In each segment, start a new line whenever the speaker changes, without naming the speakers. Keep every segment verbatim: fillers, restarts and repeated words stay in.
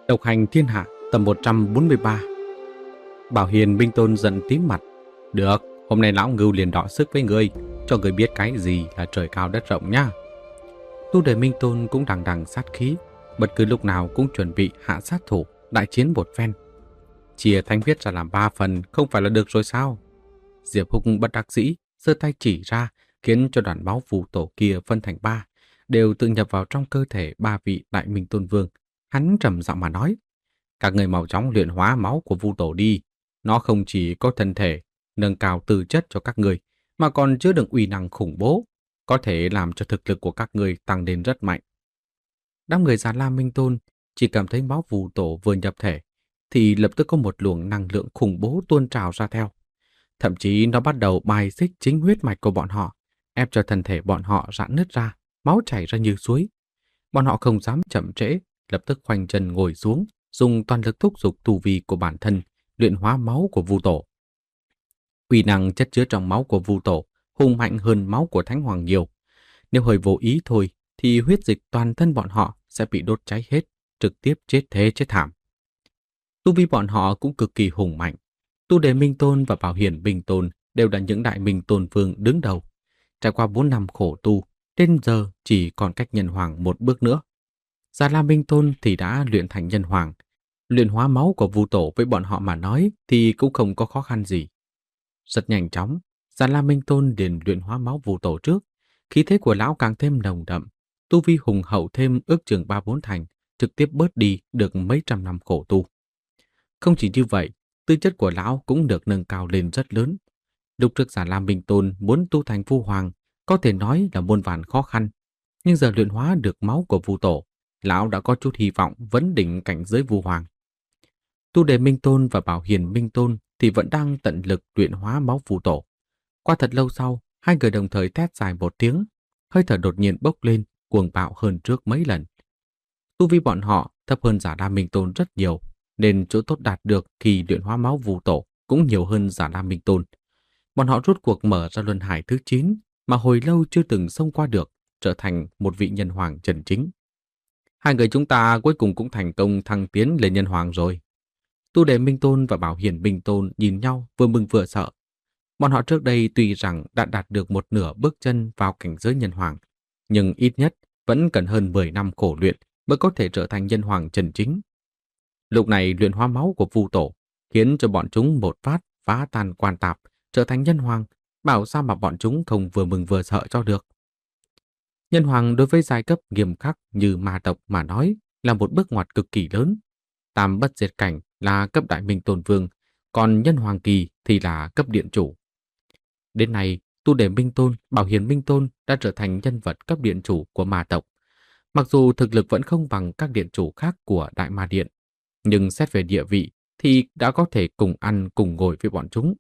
Độc hành thiên hạ tập một trăm bốn mươi ba. Bảo Hiền Minh Tôn giận tím mặt. Được, hôm nay lão ngưu liền đọ sức với ngươi, cho ngươi biết cái gì là trời cao đất rộng nhá. Tu Đề Minh Tôn cũng đằng đằng sát khí, bất cứ lúc nào cũng chuẩn bị hạ sát thủ, đại chiến một phen. Chia thanh huyết ra làm ba phần không phải là được rồi sao? Diệp Húc bất đắc dĩ, giơ tay chỉ ra, khiến cho đoàn máu phù tổ kia phân thành ba, đều tự nhập vào trong cơ thể ba vị đại Minh Tôn Vương. Hắn trầm giọng mà nói: các người mau chóng luyện hóa máu của Vu Tổ đi. Nó không chỉ có thân thể nâng cao tư chất cho các người, mà còn chứa đựng uy năng khủng bố, có thể làm cho thực lực của các người tăng lên rất mạnh. Đám người Già Lam Minh Tôn chỉ cảm thấy máu Vu Tổ vừa nhập thể thì lập tức có một luồng năng lượng khủng bố tuôn trào ra theo. Thậm chí nó bắt đầu bài xích chính huyết mạch của bọn họ, ép cho thân thể bọn họ rạn nứt ra, máu chảy ra như suối. Bọn họ không dám chậm trễ, lập tức khoanh chân ngồi xuống, dùng toàn lực thúc giục tu vi của bản thân, luyện hóa máu của Vu Tổ. Uy năng chất chứa trong máu của Vu Tổ hùng mạnh hơn máu của Thánh Hoàng nhiều. Nếu hơi vô ý thôi, thì huyết dịch toàn thân bọn họ sẽ bị đốt cháy hết, trực tiếp chết thế chết thảm. Tu vi bọn họ cũng cực kỳ hùng mạnh. Tu Đề Minh Tôn và Bảo Hiền Minh Tôn đều là những đại Minh Tôn Vương đứng đầu. Trải qua bốn năm khổ tu, đến giờ chỉ còn cách nhân hoàng một bước nữa. Già Lam Minh Tôn thì đã luyện thành nhân hoàng. Luyện hóa máu của Vu Tổ với bọn họ mà nói thì cũng không có khó khăn gì. Rất nhanh chóng, Già Lam Minh Tôn liền luyện hóa máu Vu Tổ trước. Khí thế của lão càng thêm nồng đậm, tu vi hùng hậu thêm ước chừng ba bốn thành, trực tiếp bớt đi được mấy trăm năm khổ tu. Không chỉ như vậy, tư chất của lão cũng được nâng cao lên rất lớn. Lúc trước Già Lam Minh Tôn muốn tu thành Vu Hoàng, có thể nói là muôn vàn khó khăn. Nhưng giờ luyện hóa được máu của Vu Tổ, lão đã có chút hy vọng vấn đỉnh cảnh giới Vu Hoàng. Tu Đề Minh Tôn và Bảo Hiền Minh Tôn thì vẫn đang tận lực luyện hóa máu Vu Tổ. Qua thật lâu sau, hai người đồng thời thét dài một tiếng, hơi thở đột nhiên bốc lên, cuồng bạo hơn trước mấy lần. Tu vi bọn họ thấp hơn Già Lam Minh Tôn rất nhiều, nên chỗ tốt đạt được khi luyện hóa máu Vu Tổ cũng nhiều hơn Già Lam Minh Tôn. Bọn họ rốt cuộc mở ra luân hải thứ chín mà hồi lâu chưa từng xông qua được, trở thành một vị nhân hoàng chân chính. Hai người chúng ta cuối cùng cũng thành công thăng tiến lên nhân hoàng rồi. Tu Đề Minh Tôn và Bảo Hiền Minh Tôn nhìn nhau vừa mừng vừa sợ. Bọn họ trước đây tuy rằng đã đạt được một nửa bước chân vào cảnh giới nhân hoàng, nhưng ít nhất vẫn cần hơn mười năm khổ luyện mới có thể trở thành nhân hoàng chân chính. Lúc này luyện hóa máu của Vu Tổ khiến cho bọn chúng một phát phá tan quan tạp, trở thành nhân hoàng, bảo sao mà bọn chúng không vừa mừng vừa sợ cho được. Nhân hoàng đối với giai cấp nghiêm khắc như ma tộc mà nói là một bước ngoặt cực kỳ lớn. Tam bất diệt cảnh là cấp đại Minh Tôn Vương, còn nhân hoàng kỳ thì là cấp điện chủ. Đến nay, Tu Đề Minh Tôn, Bảo Hiền Minh Tôn đã trở thành nhân vật cấp điện chủ của ma tộc. Mặc dù thực lực vẫn không bằng các điện chủ khác của Đại Ma Điện, nhưng xét về địa vị thì đã có thể cùng ăn cùng ngồi với bọn chúng.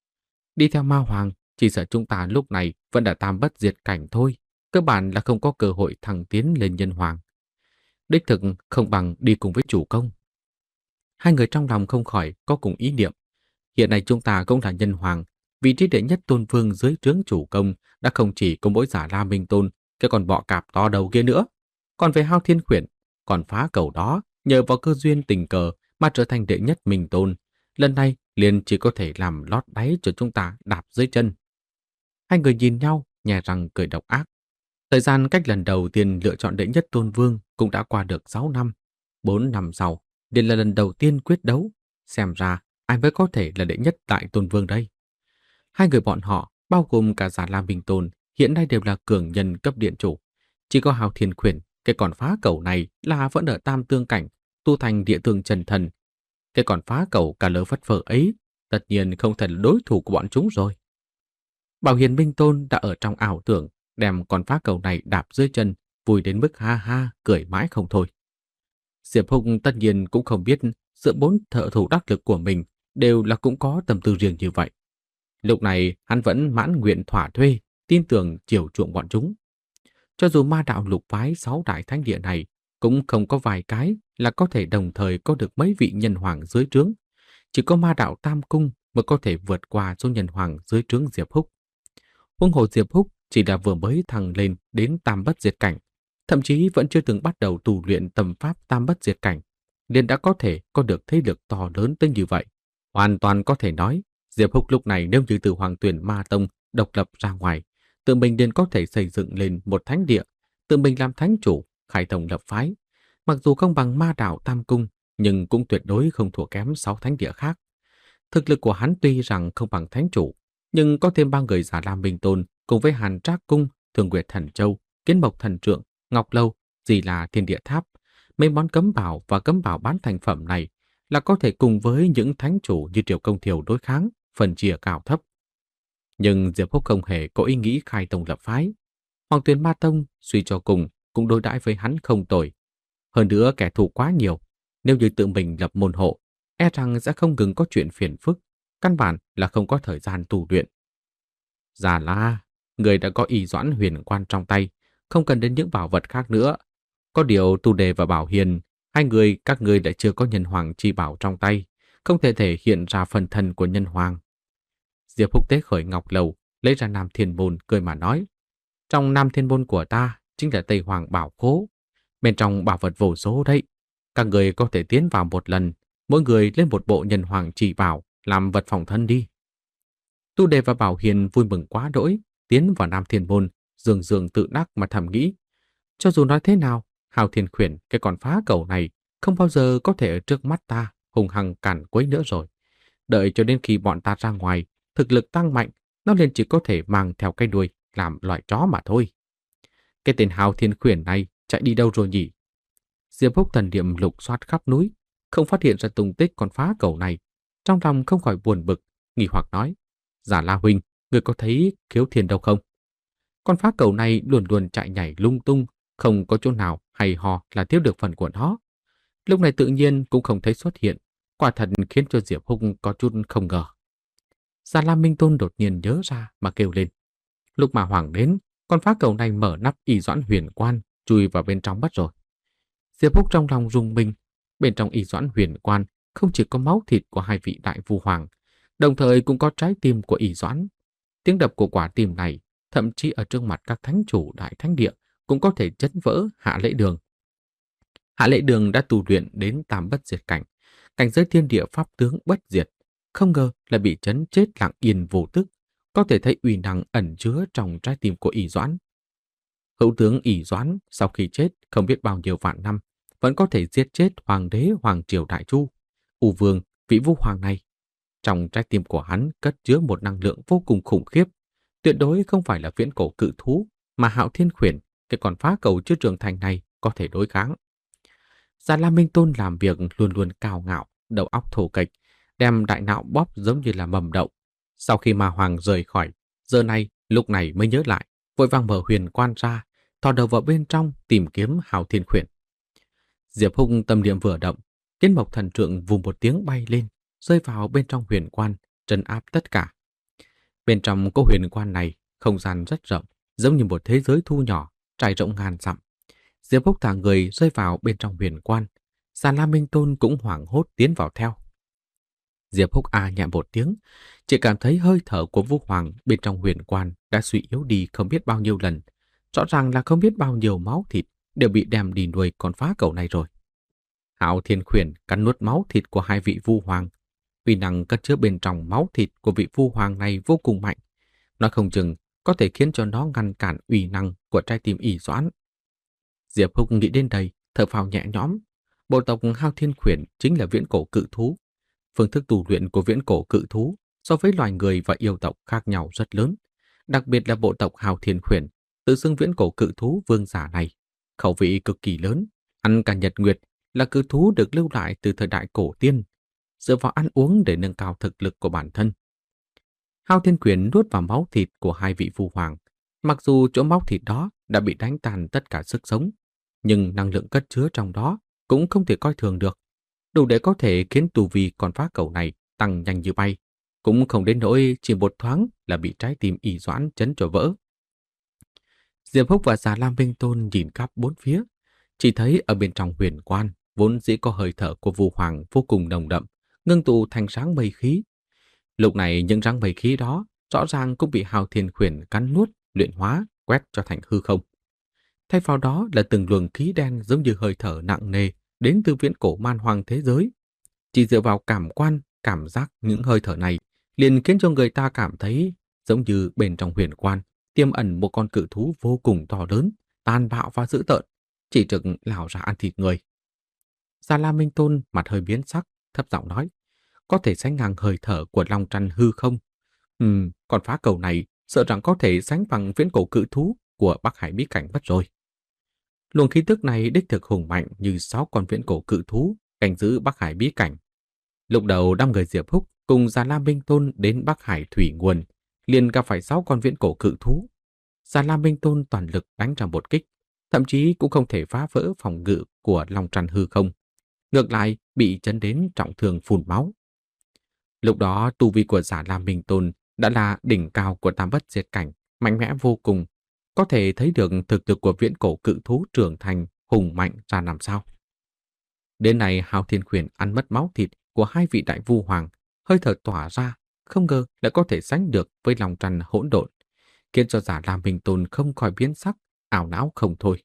Đi theo ma hoàng, chỉ sợ chúng ta lúc này vẫn đã tam bất diệt cảnh thôi, cơ bản là không có cơ hội thăng tiến lên nhân hoàng. Đích thực không bằng đi cùng với chủ công. Hai người trong lòng không khỏi có cùng ý niệm. Hiện nay chúng ta cũng là nhân hoàng, vị trí đệ nhất tôn vương dưới trướng chủ công đã không chỉ có mỗi Già Lam Minh Tôn, cái còn bọ cạp to đầu kia nữa. Còn về Hao Thiên Khuyển, còn phá cầu đó nhờ vào cơ duyên tình cờ mà trở thành đệ nhất Minh Tôn. Lần này liền chỉ có thể làm lót đáy cho chúng ta đạp dưới chân. Hai người nhìn nhau, nhè răng cười độc ác. Thời gian cách lần đầu tiên lựa chọn đệ nhất tôn vương cũng đã qua được sáu năm. Bốn năm sau, liền là lần đầu tiên quyết đấu. Xem ra ai mới có thể là đệ nhất đại tôn vương đây. Hai người bọn họ, bao gồm cả Già Lam Minh Tôn, hiện nay đều là cường nhân cấp điện chủ. Chỉ có Hao Thiên Khuyển, cái còn phá cầu này là vẫn ở tam tương cảnh, tu thành địa tường trần thần. Cái còn phá cầu cả lỡ phất phơ ấy, tất nhiên không thể là đối thủ của bọn chúng rồi. Bảo Hiền Minh Tôn đã ở trong ảo tưởng, đem con phá cầu này đạp dưới chân, vui đến mức ha ha, cười mãi không thôi. Diệp Húc tất nhiên cũng không biết giữa bốn thợ thủ đắc lực của mình đều là cũng có tâm tư riêng như vậy. Lúc này hắn vẫn mãn nguyện thỏa thuê, tin tưởng chiều chuộng bọn chúng. Cho dù ma đạo lục phái sáu đại thánh địa này cũng không có vài cái là có thể đồng thời có được mấy vị nhân hoàng dưới trướng. Chỉ có ma đạo Tam Cung mới có thể vượt qua số nhân hoàng dưới trướng Diệp Húc. Huống hồ Diệp Húc chỉ là vừa mới thăng lên đến tam bất diệt cảnh, thậm chí vẫn chưa từng bắt đầu tu luyện tâm pháp tam bất diệt cảnh. liền đã có thể có được thế lực to lớn tới như vậy. Hoàn toàn có thể nói, Diệp Húc lúc này nếu như từ Hoàng Tuyền Ma Tông độc lập ra ngoài, tự mình liền có thể xây dựng lên một thánh địa, tự mình làm thánh chủ, khai tông lập phái. Mặc dù không bằng Ma Đạo Tam Cung, nhưng cũng tuyệt đối không thua kém sáu thánh địa khác. Thực lực của hắn tuy rằng không bằng thánh chủ, nhưng có thêm ba người Già Lam Minh Tôn cùng với Hàn Trác Cung, Thường Nguyệt Thần Châu, Kiến Mộc Thần Trượng, Ngọc Lâu, gì là Thiên Địa Tháp. Mấy món cấm bảo và cấm bảo bán thành phẩm này là có thể cùng với những thánh chủ như Triều Công Thiều đối kháng, phần chia cao thấp. Nhưng Diệp Húc không hề có ý nghĩ khai tông lập phái. Hoàng Tuyền Ma Tông suy cho cùng cũng đối đãi với hắn không tồi. Hơn nữa kẻ thù quá nhiều, nếu như tự mình lập môn hộ, e rằng sẽ không ngừng có chuyện phiền phức, căn bản là không có thời gian tu luyện. Già La, người đã có Y Doãn huyền quan trong tay, không cần đến những bảo vật khác nữa. Có điều Tu Đề và Bảo Hiền, hai người các người lại chưa có nhân hoàng chi bảo trong tay, không thể thể hiện ra phần thân của nhân hoàng. Diệp Húc tế khởi ngọc lầu, lấy ra Nam Thiên Môn cười mà nói. Trong Nam Thiên Môn của ta chính là Tây Hoàng Bảo Khố. Bên trong bảo vật vô số đấy. Các người có thể tiến vào một lần, mỗi người lên một bộ nhân hoàng chỉ bảo, làm vật phòng thân đi. Tu Đề và Bảo Hiền vui mừng quá đỗi, tiến vào Nam Thiên Môn, dường dường tự đắc mà thầm nghĩ. Cho dù nói thế nào, Hào Thiên Khuyển, cái con phá cầu này, không bao giờ có thể ở trước mắt ta hùng hăng cản quấy nữa rồi. Đợi cho đến khi bọn ta ra ngoài, thực lực tăng mạnh, nó liền chỉ có thể mang theo cái đuôi làm loại chó mà thôi. Cái tên Hào Thiên Khuyển này chạy đi đâu rồi nhỉ? Diệp Húc thần niệm lục soát khắp núi, không phát hiện ra tung tích con phá cầu này. Trong lòng không khỏi buồn bực, nghi hoặc nói. Già La huynh, người có thấy Khiếu Thiên đâu không? Con phá cầu này luôn luôn chạy nhảy lung tung, không có chỗ nào hay ho là thiếu được phần của nó. Lúc này tự nhiên cũng không thấy xuất hiện, quả thật khiến cho Diệp Húc có chút không ngờ. Già Lam Minh Tôn đột nhiên nhớ ra mà kêu lên. Lúc mà Hoàng đến, con phá cầu này mở nắp Y Doãn huyền quan, chui vào bên trong mất rồi. Diệp Húc trong lòng rung mình, bên trong Y Doãn huyền quan không chỉ có máu thịt của hai vị đại vu hoàng, đồng thời cũng có trái tim của Y Doãn. Tiếng đập của quả tim này, thậm chí ở trước mặt các thánh chủ đại thánh địa, cũng có thể chấn vỡ Hạ Lễ Đường. Hạ Lễ Đường đã tu luyện đến tam bất diệt cảnh, cảnh giới thiên địa pháp tướng bất diệt, không ngờ là bị chấn chết lặng yên vô tức, có thể thấy uy năng ẩn chứa trong trái tim của Y Doãn. Hữu tướng Y Doãn sau khi chết không biết bao nhiêu vạn năm, vẫn có thể giết chết hoàng đế hoàng triều Đại Chu, U Vương, vị vu hoàng này. Trong trái tim của hắn cất chứa một năng lượng vô cùng khủng khiếp, tuyệt đối không phải là viễn cổ cự thú mà Hạo Thiên Khuyển, cái con phá cầu chưa trưởng thành này có thể đối kháng. Già Lam Minh Tôn làm việc luôn luôn cao ngạo, đầu óc thô kệch, đem đại não bóp giống như là mầm đậu. Sau khi Ma Hoàng rời khỏi, giờ này lúc này mới nhớ lại, vội vàng mở huyền quan ra, thò đầu vào bên trong tìm kiếm Hạo Thiên Khuyển. Diệp Húc tâm niệm vừa động, Kiến Mộc Thần Trượng vù một tiếng bay lên, rơi vào bên trong huyền quan, trấn áp tất cả. Bên trong cô huyền quan này, không gian rất rộng, giống như một thế giới thu nhỏ, trải rộng ngàn dặm. Diệp Húc thả người rơi vào bên trong huyền quan, Già Lam Minh Tôn cũng hoảng hốt tiến vào theo. Diệp Húc a nhẹ một tiếng, chỉ cảm thấy hơi thở của Vu Hoàng bên trong huyền quan đã suy yếu đi không biết bao nhiêu lần. Rõ ràng là không biết bao nhiêu máu thịt đều bị đem đi nuôi con phá cầu này rồi. Hạo Thiên Khuyển cắn nuốt máu thịt của hai vị Vu Hoàng. Uy năng cất chứa bên trong máu thịt của vị Vu Hoàng này vô cùng mạnh. Nó không chừng có thể khiến cho nó ngăn cản uy năng của trái tim Y Doãn. Diệp Húc nghĩ đến đây, thở phào nhẹ nhõm. Bộ tộc Hạo Thiên Khuyển chính là viễn cổ cự thú. Phương thức tu luyện của viễn cổ cự thú so với loài người và yêu tộc khác nhau rất lớn. Đặc biệt là bộ tộc Hạo Thiên Khuyển, tự xưng viễn cổ cự thú vương giả này. Khẩu vị cực kỳ lớn, ăn cả nhật nguyệt, là cự thú được lưu lại từ thời đại cổ tiên, dựa vào ăn uống để nâng cao thực lực của bản thân. Hạo Thiên Khuyển nuốt vào máu thịt của hai vị Vu Hoàng. Mặc dù chỗ máu thịt đó đã bị đánh tan tất cả sức sống, nhưng năng lượng cất chứa trong đó cũng không thể coi thường được. Đủ để có thể khiến tu vi con phá cầu này tăng nhanh như bay, cũng không đến nỗi chỉ một thoáng là bị trái tim Y Doãn chấn cho vỡ. Diệp Húc và Già Lam Minh Tôn nhìn khắp bốn phía, chỉ thấy ở bên trong huyền quan vốn dĩ có hơi thở của Vu Hoàng vô cùng nồng đậm, ngưng tụ thành sáng mây khí. Lúc này những răng mây khí đó rõ ràng cũng bị Hạo Thiên Khuyển cắn nuốt, luyện hóa, quét cho thành hư không. Thay vào đó là từng luồng khí đen giống như hơi thở nặng nề đến từ viễn cổ man hoang thế giới. Chỉ dựa vào cảm quan, cảm giác những hơi thở này liền khiến cho người ta cảm thấy giống như bên trong huyền quan tiềm ẩn một con cự thú vô cùng to lớn, tàn bạo và dữ tợn, chỉ trực lao ra ăn thịt người. Già Lam Minh Tôn mặt hơi biến sắc, thấp giọng nói, có thể sánh ngang hơi thở của Long Trăn hư không? Ừm, con phá cầu này sợ rằng có thể sánh bằng viễn cổ cự thú của Bắc Hải bí cảnh mất rồi. Luồng khí tức này đích thực hùng mạnh như sáu con viễn cổ cự thú canh giữ Bắc Hải bí cảnh. Lúc đầu đám người Diệp Húc cùng Già Lam Minh Tôn đến Bắc Hải thủy nguồn, liền gặp phải sáu con viễn cổ cự thú. Già Lam Minh Tôn toàn lực đánh ra một kích, thậm chí cũng không thể phá vỡ phòng ngự của Long Trăn hư không. Ngược lại bị chấn đến trọng thương phun máu. Lúc đó tu vi của Già Lam Minh Tôn đã là đỉnh cao của tam bất diệt cảnh, mạnh mẽ vô cùng, có thể thấy được thực lực của viễn cổ cự thú trưởng thành hùng mạnh ra làm sao. Đến nay Hạo Thiên Khuyển ăn mất máu thịt của hai vị đại vu hoàng, hơi thở tỏa ra, không ngờ lại có thể sánh được với Long Trăn hỗn độn, khiến cho Già Lam Minh Tôn không khỏi biến sắc, ảo não không thôi.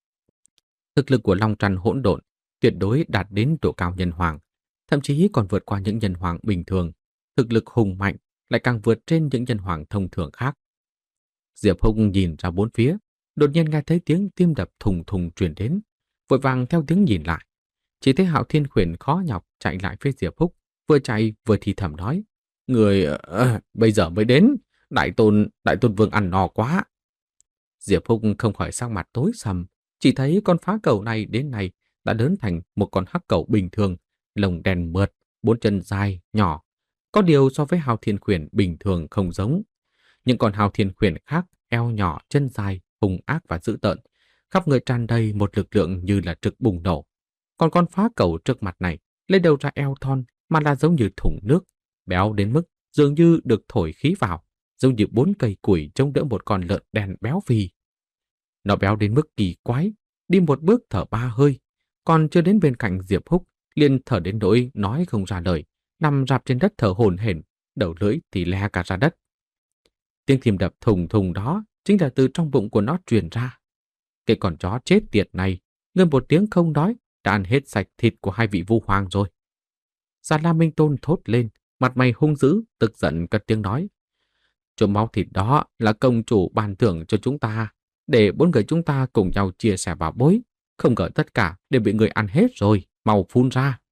Thực lực của Long Trăn hỗn độn tuyệt đối đạt đến độ cao nhân hoàng, thậm chí còn vượt qua những nhân hoàng bình thường. Thực lực hùng mạnh lại càng vượt trên những nhân hoàng thông thường khác. Diệp Hùng nhìn ra bốn phía, đột nhiên nghe thấy tiếng tim đập thùng thùng truyền đến, vội vàng theo tiếng nhìn lại. Chỉ thấy Hạo Thiên Khuyển khó nhọc chạy lại phía Diệp Húc, vừa chạy vừa thì thầm nói, người uh, bây giờ mới đến, đại tôn đại tôn vương ăn no quá. Diệp Húc không khỏi sắc mặt tối sầm, chỉ thấy con phá cầu này đến nay đã lớn thành một con hắc cầu bình thường, lông đen mượt, bốn chân dài, nhỏ. Có điều so với Hạo Thiên Khuyển bình thường không giống. Những con Hạo Thiên Khuyển khác eo nhỏ, chân dài, hung ác và dữ tợn, khắp người tràn đầy một lực lượng như là trực bùng nổ. Còn con phá cầu trước mặt này lấy đầu ra eo thon mà là giống như thùng nước, béo đến mức dường như được thổi khí vào, giống như bốn cây củi chống đỡ một con lợn đen béo phì. Nó béo đến mức kỳ quái, đi một bước thở ba hơi, còn chưa đến bên cạnh Diệp Húc liền thở đến nỗi nói không ra lời, nằm rạp trên đất thở hổn hển, đầu lưỡi thì le cả ra đất. Tiếng tim đập thùng thùng đó chính là từ trong bụng của nó truyền ra. Cái con chó chết tiệt này, ngân một tiếng không nói, đã ăn hết sạch thịt của hai vị vu hoàng rồi. Già Lam Minh Tôn thốt lên, mặt mày hung dữ, tức giận cất tiếng nói, chỗ máu thịt đó là công chủ ban thưởng cho chúng ta, để bốn người chúng ta cùng nhau chia sẻ bảo bối, không ngờ tất cả đều bị người ăn hết rồi, mau phun ra.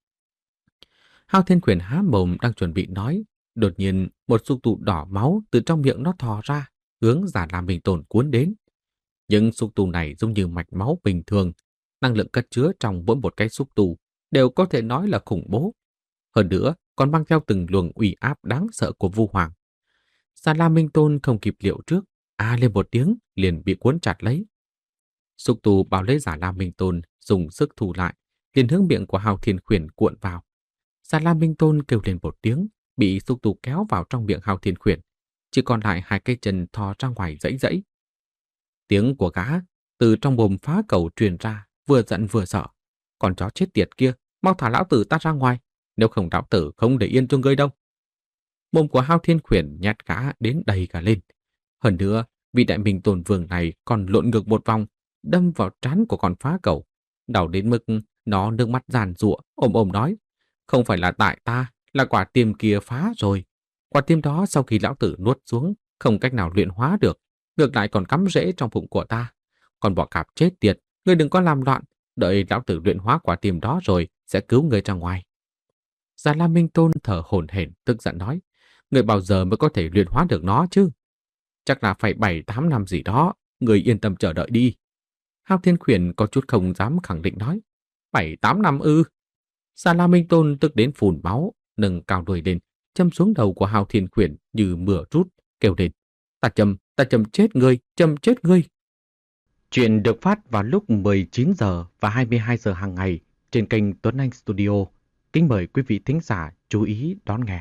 Hạo Thiên Khuyển há mồm đang chuẩn bị nói, đột nhiên một xúc tu đỏ máu từ trong miệng nó thò ra, hướng Già Lam Minh Tôn cuốn đến. Những xúc tu này giống như mạch máu bình thường, năng lượng cất chứa trong mỗi một cái xúc tu đều có thể nói là khủng bố. Hơn nữa, còn mang theo từng luồng uy áp đáng sợ của Vu Hoàng. Già Lam Minh Tôn không kịp liệu trước, a lên một tiếng liền bị cuốn chặt lấy. Xúc tu bao lấy Già Lam Minh Tôn, dùng sức thu lại, liền hướng miệng của Hạo Thiên Khuyển cuộn vào. Già Lam Minh Tôn kêu lên một tiếng, bị xúc tu kéo vào trong miệng Hạo Thiên Khuyển, chỉ còn lại hai cây chân thò ra ngoài dãy dãy. Tiếng của gã từ trong mồm phá cầu truyền ra, vừa giận vừa sợ. Con chó chết tiệt kia, mau thả lão tử ta ra ngoài, nếu không lão tử không để yên cho ngươi đâu. Mồm của Hạo Thiên Khuyển nhát gã đến đầy cả lên. Hơn nữa, vị đại minh tôn vương này còn lộn ngược một vòng, đâm vào trán của con phá cầu, đau đến mức nó nước mắt giàn giụa, ôm ôm nói, không phải là tại ta, là quả tim kia phá rồi. Quả tim đó sau khi lão tử nuốt xuống, không cách nào luyện hóa được, ngược lại còn cắm rễ trong bụng của ta. Còn bọ cạp chết tiệt, ngươi đừng có làm loạn, đợi lão tử luyện hóa quả tim đó rồi sẽ cứu ngươi ra ngoài. Già Lam Minh Tôn thở hổn hển tức giận nói, ngươi bao giờ mới có thể luyện hóa được nó chứ? Chắc là phải bảy tám năm gì đó, ngươi yên tâm chờ đợi đi. Hạo Thiên Khuyển có chút không dám khẳng định nói, bảy tám năm ư? Già Lam Minh Tôn tức đến phun máu, nâng cao đuôi lên, châm xuống đầu của Hạo Thiên Khuyển như mưa trút, kêu lên, ta châm, ta châm chết ngươi, châm chết ngươi. Chuyện được phát vào lúc mười chín giờ và hai mươi hai giờ hàng ngày trên kênh Tuấn Anh Studio. Kính mời quý vị thính giả chú ý đón nghe.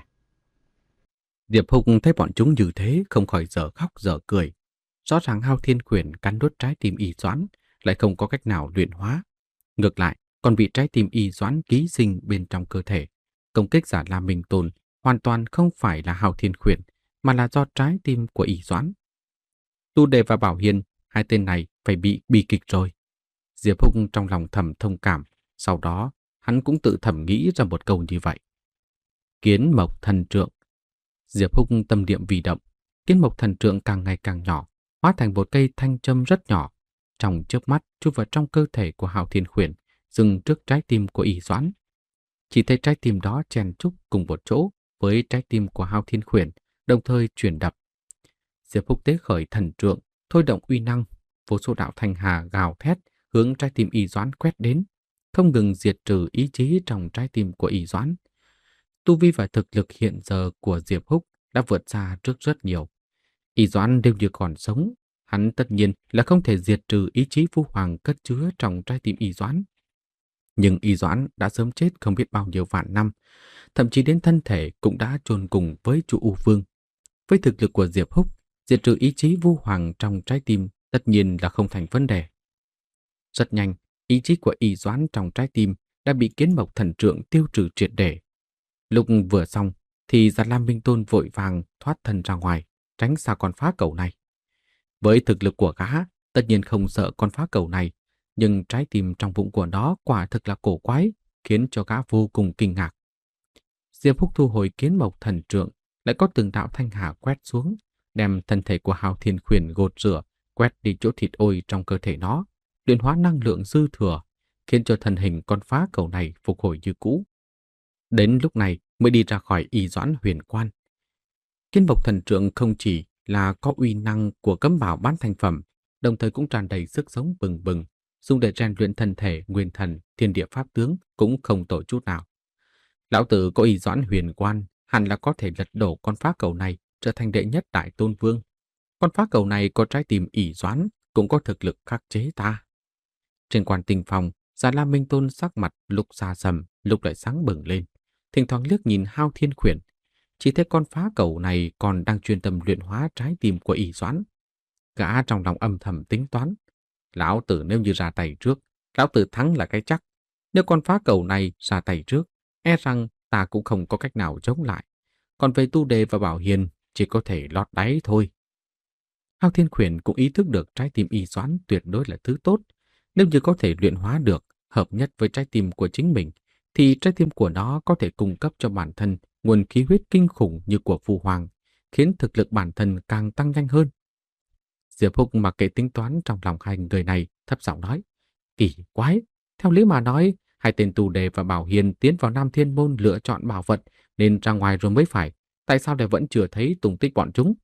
Diệp Húc thấy bọn chúng như thế không khỏi dở khóc dở cười. Rõ ràng Hạo Thiên Khuyển cắn đốt trái tim Y Doãn, lại không có cách nào luyện hóa. Ngược lại, còn bị trái tim Y Doãn ký sinh bên trong cơ thể. Công kích Già Lam Minh Tôn hoàn toàn không phải là Hạo Thiên Khuyển, mà là do trái tim của Y Doãn. Tu Đề và Bảo Hiên, hai tên này phải bị bi kịch rồi. Diệp Húc trong lòng thầm thông cảm, Sau đó, hắn cũng tự thầm nghĩ ra một câu như vậy. Kiến mộc thần trượng. Diệp Húc tâm niệm vì động, kiến mộc thần trượng càng ngày càng nhỏ, hóa thành một cây thanh châm rất nhỏ. Trong chớp mắt chui vào trong cơ thể của Hạo Thiên Khuyển, dừng trước trái tim của Y Doãn. Chỉ thấy trái tim đó chen chúc cùng một chỗ với trái tim của Hạo Thiên Khuyển, đồng thời chuyển đập. Diệp Húc tế khởi thần trượng, thôi động uy năng, vô số đạo thanh hà gào thét hướng trái tim Y Doãn quét đến, không ngừng diệt trừ ý chí trong trái tim của Y Doãn. Tu vi và thực lực hiện giờ của Diệp Húc đã vượt xa trước rất nhiều. Y Doãn đều như còn sống, hắn tất nhiên là không thể diệt trừ ý chí Phu Hoàng cất chứa trong trái tim Y Doãn. Nhưng Y Doãn đã sớm chết không biết bao nhiêu vạn năm, thậm chí đến thân thể cũng đã chôn cùng với Chu U Vương. Với thực lực của Diệp Húc, diệt trừ ý chí Vu Hoàng trong trái tim tất nhiên là không thành vấn đề. Rất nhanh, ý chí của Y Doãn trong trái tim đã bị kiến mộc thần trượng tiêu trừ triệt để. Lúc vừa xong, thì Già Lam Minh Tôn vội vàng thoát thân ra ngoài, tránh xa con phá cầu này. Với thực lực của gã, tất nhiên không sợ con phá cầu này, nhưng trái tim trong bụng của nó quả thực là cổ quái, khiến cho gã vô cùng kinh ngạc. Diệp Húc thu hồi kiến mộc thần trượng, lại có từng đạo thanh hà quét xuống, đem thân thể của Hạo Thiên Khuyển gột rửa, quét đi chỗ thịt ôi trong cơ thể nó, luyện hóa năng lượng dư thừa, khiến cho thân hình con phá cầu này phục hồi như cũ. Đến lúc này mới đi ra khỏi Y Doãn huyền quan. Kiến mộc thần trượng không chỉ là có uy năng của cấm bảo bán thành phẩm, đồng thời cũng tràn đầy sức sống bừng bừng, dùng để rèn luyện thân thể nguyên thần, thiên địa pháp tướng cũng không tội chút nào. Lão tử có Y Doãn huyền quan, hẳn là có thể lật đổ con phá cầu này trở thành đệ nhất đại tôn vương. Con phá cầu này có trái tim Y Doãn, cũng có thực lực khắc chế ta. Trên quan tinh phòng, Già Lam Minh Tôn sắc mặt lúc xa sầm, lúc lại sáng bừng lên, thỉnh thoảng liếc nhìn Hạo Thiên Khuyển. Chỉ thấy con phá cầu này còn đang chuyên tâm luyện hóa trái tim của Y Doãn. Gã trong lòng âm thầm tính toán. Lão tử nếu như ra tay trước, lão tử thắng là cái chắc. Nếu con phá cầu này ra tay trước, e rằng ta cũng không có cách nào chống lại. Còn về Tu Đề và Bảo Hiền, chỉ có thể lọt đáy thôi. Hạo Thiên Khuyển cũng ý thức được trái tim Y Doãn tuyệt đối là thứ tốt. Nếu như có thể luyện hóa được, hợp nhất với trái tim của chính mình, thì trái tim của nó có thể cung cấp cho bản thân nguồn khí huyết kinh khủng như của Phu Hoàng, khiến thực lực bản thân càng tăng nhanh hơn. Diệp Húc mặc kệ tính toán trong lòng hai người này, thấp giọng nói: Kỳ quái, theo lý mà nói, hai tên Tu Đề và Bảo Hiền tiến vào Nam Thiên Môn lựa chọn bảo vật nên ra ngoài rồi mới phải, tại sao lại vẫn chưa thấy tung tích bọn chúng?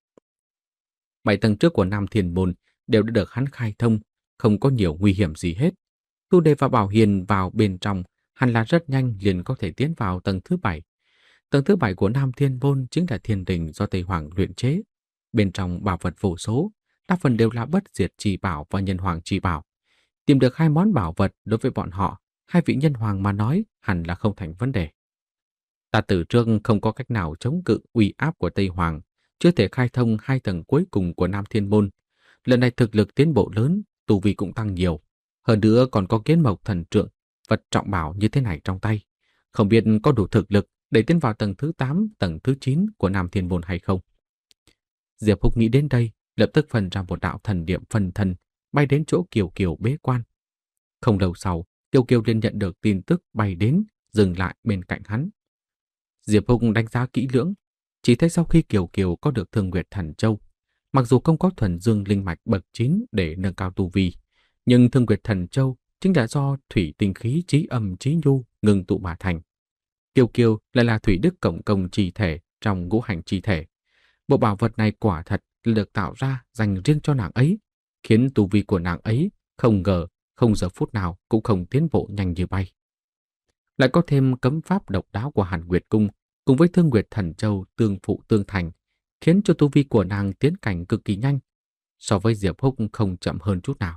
Bảy tầng trước của Nam Thiên Môn đều đã được hắn khai thông, không có nhiều nguy hiểm gì hết. Tu Đề và Bảo Hiền vào bên trong hẳn là rất nhanh liền có thể tiến vào tầng thứ bảy. Tầng thứ bảy của Nam Thiên Môn chính là thiên đình do Tây Hoàng luyện chế. Bên trong bảo vật vô số, đa phần đều là bất diệt trì bảo và nhân hoàng trì bảo. Tìm được hai món bảo vật đối với bọn họ, hai vị nhân hoàng mà nói hẳn là không thành vấn đề. Ta từ trước không có cách nào chống cự uy áp của Tây Hoàng, chưa thể khai thông hai tầng cuối cùng của Nam Thiên Môn. Lần này thực lực tiến bộ lớn, tu vi cũng tăng nhiều. Hơn nữa còn có kiến mộc thần trượng, vật trọng bảo như thế này trong tay. Không biết có đủ thực lực để tiến vào tầng thứ tám, tầng thứ chín của Nam Thiên Môn hay không. Diệp Húc nghĩ đến đây, lập tức phân ra một đạo thần niệm phân thân, bay đến chỗ Kiều Kiều bế quan. Không lâu sau, Kiều Kiều liền nhận được tin tức bay đến, dừng lại bên cạnh hắn. Diệp Húc đánh giá kỹ lưỡng, chỉ thấy sau khi Kiều Kiều có được Thương Nguyệt Thần Châu, mặc dù không có thuần dương linh mạch bậc chín để nâng cao tu vi, nhưng Thương Nguyệt Thần Châu chính là do thủy tinh khí trí âm trí nhu ngừng tụ mà thành. Kiều Kiều lại là thủy đức cộng công chi thể trong ngũ hành chi thể. Bộ bảo vật này quả thật được tạo ra dành riêng cho nàng ấy, khiến tu vi của nàng ấy không ngờ không giờ phút nào cũng không tiến bộ nhanh như bay. Lại có thêm cấm pháp độc đáo của Hàn Nguyệt Cung cùng với Thương Nguyệt Thần Châu tương phụ tương thành, khiến cho tu vi của nàng tiến cảnh cực kỳ nhanh, so với Diệp Húc không chậm hơn chút nào.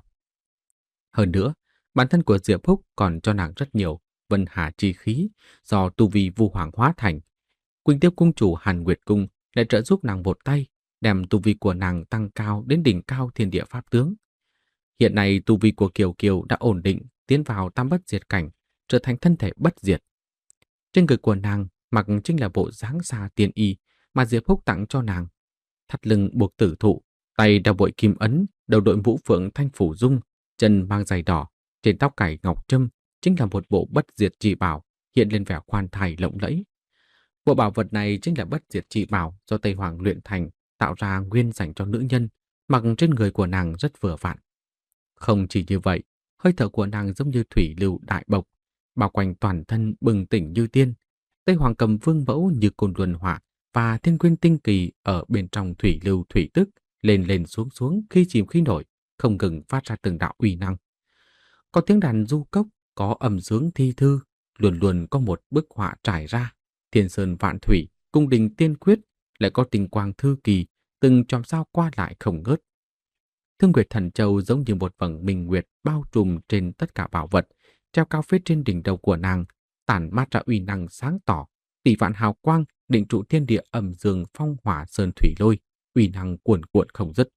Hơn nữa, bản thân của Diệp Húc còn cho nàng rất nhiều vân hà chi khí do tu vi Vu Hoàng hóa thành. Quỳnh Tiêu Cung chủ Hàn Nguyệt Cung lại trợ giúp nàng một tay, đem tu vi của nàng tăng cao đến đỉnh cao thiên địa pháp tướng. Hiện nay tu vi của Kiều Kiều đã ổn định, tiến vào tam bất diệt cảnh, trở thành thân thể bất diệt. Trên người của nàng mặc chính là bộ dáng xa tiên y mà Diệp Húc tặng cho nàng. Thắt lưng buộc tử thụ, tay đeo bội kim ấn, đầu đội mũ phượng thanh phủ dung, chân mang giày đỏ, trên tóc cài ngọc trâm, chính là một bộ bất diệt chi bảo hiện lên vẻ khoan thai lộng lẫy. Bộ bảo vật này chính là bất diệt chi bảo do Tây Hoàng luyện thành, tạo ra nguyên dành cho nữ nhân, mặc trên người của nàng rất vừa vặn. Không chỉ như vậy, hơi thở của nàng giống như thủy lưu đại bộc, bao quanh toàn thân bừng tỉnh như tiên. Tây Hoàng cầm vương mẫu như côn luân hỏa và thiên quyên tinh kỳ ở bên trong thủy lưu thủy tức, lên lên xuống xuống khi chìm khi nổi, không ngừng phát ra từng đạo uy năng. Có tiếng đàn du cốc, có âm sướng thi thư, luôn luôn có một bức họa trải ra. Thiên sơn vạn thủy, cung đình tiên quyết, lại có tinh quang thư kỳ, từng chòm sao qua lại không ngớt. Thương Nguyệt Thần Châu giống như một vầng minh nguyệt bao trùm trên tất cả bảo vật, treo cao phía trên đỉnh đầu của nàng, tản mát ra uy năng sáng tỏ, tỷ vạn hào quang định trụ thiên địa âm dương phong hỏa sơn thủy lôi, uy năng cuồn cuộn không dứt.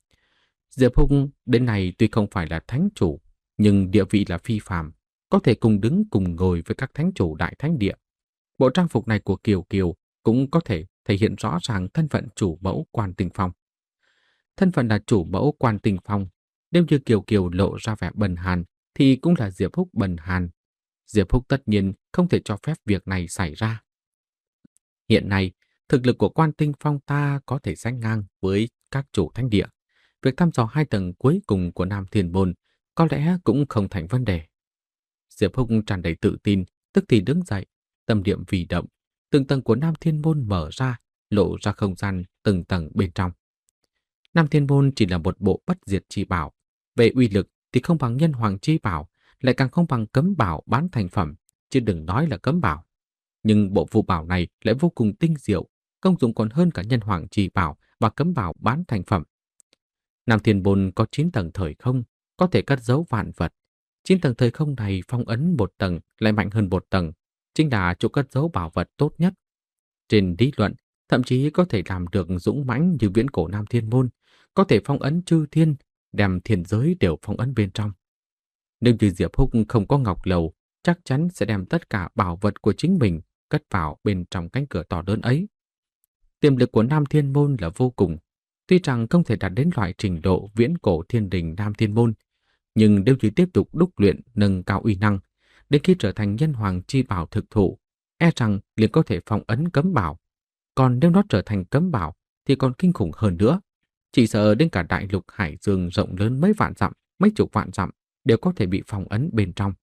Diệp Hùng đến này tuy không phải là thánh chủ, nhưng địa vị là phi phàm, có thể cùng đứng cùng ngồi với các thánh chủ đại thánh địa. Bộ trang phục này của Kiều Kiều cũng có thể thể hiện rõ ràng thân phận chủ mẫu Quan Tinh Phong. Thân phận là chủ mẫu Quan Tinh Phong, nếu như Kiều Kiều lộ ra vẻ bần hàn thì cũng là Diệp Húc bần hàn. Diệp Húc tất nhiên không thể cho phép việc này xảy ra. Hiện nay, thực lực của Quan Tinh Phong ta có thể sánh ngang với các chủ thánh địa. Việc thăm dò hai tầng cuối cùng của Nam Thiên Môn có lẽ cũng không thành vấn đề. Diệp Húc tràn đầy tự tin, tức thì đứng dậy, tâm niệm vì động, từng tầng của Nam Thiên Môn mở ra, lộ ra không gian từng tầng bên trong. Nam Thiên Môn chỉ là một bộ bất diệt chi bảo, về uy lực thì không bằng nhân hoàng chi bảo, lại càng không bằng cấm bảo bán thành phẩm, chứ đừng nói là cấm bảo. Nhưng bộ phù bảo này lại vô cùng tinh diệu, công dụng còn hơn cả nhân hoàng chi bảo và cấm bảo bán thành phẩm. Nam Thiên Môn có chín tầng thời không, có thể cất giấu vạn vật. chín tầng thời không này phong ấn một tầng lại mạnh hơn một tầng, chính là chỗ cất giấu bảo vật tốt nhất. Trên lý luận, thậm chí có thể làm được dũng mãnh như viễn cổ Nam Thiên Môn, có thể phong ấn chư thiên, đem thiên giới đều phong ấn bên trong. Nếu như Diệp Húc không có ngọc lầu, chắc chắn sẽ đem tất cả bảo vật của chính mình cất vào bên trong cánh cửa to lớn ấy. Tiềm lực của Nam Thiên Môn là vô cùng, tuy rằng không thể đạt đến loại trình độ viễn cổ thiên đình Nam Thiên Môn, nhưng nếu như tiếp tục đúc luyện nâng cao uy năng, đến khi trở thành nhân hoàng chi bảo thực thụ, e rằng liền có thể phong ấn cấm bảo. Còn nếu nó trở thành cấm bảo thì còn kinh khủng hơn nữa. Chỉ sợ đến cả đại lục hải dương rộng lớn mấy vạn dặm, mấy chục vạn dặm đều có thể bị phong ấn bên trong.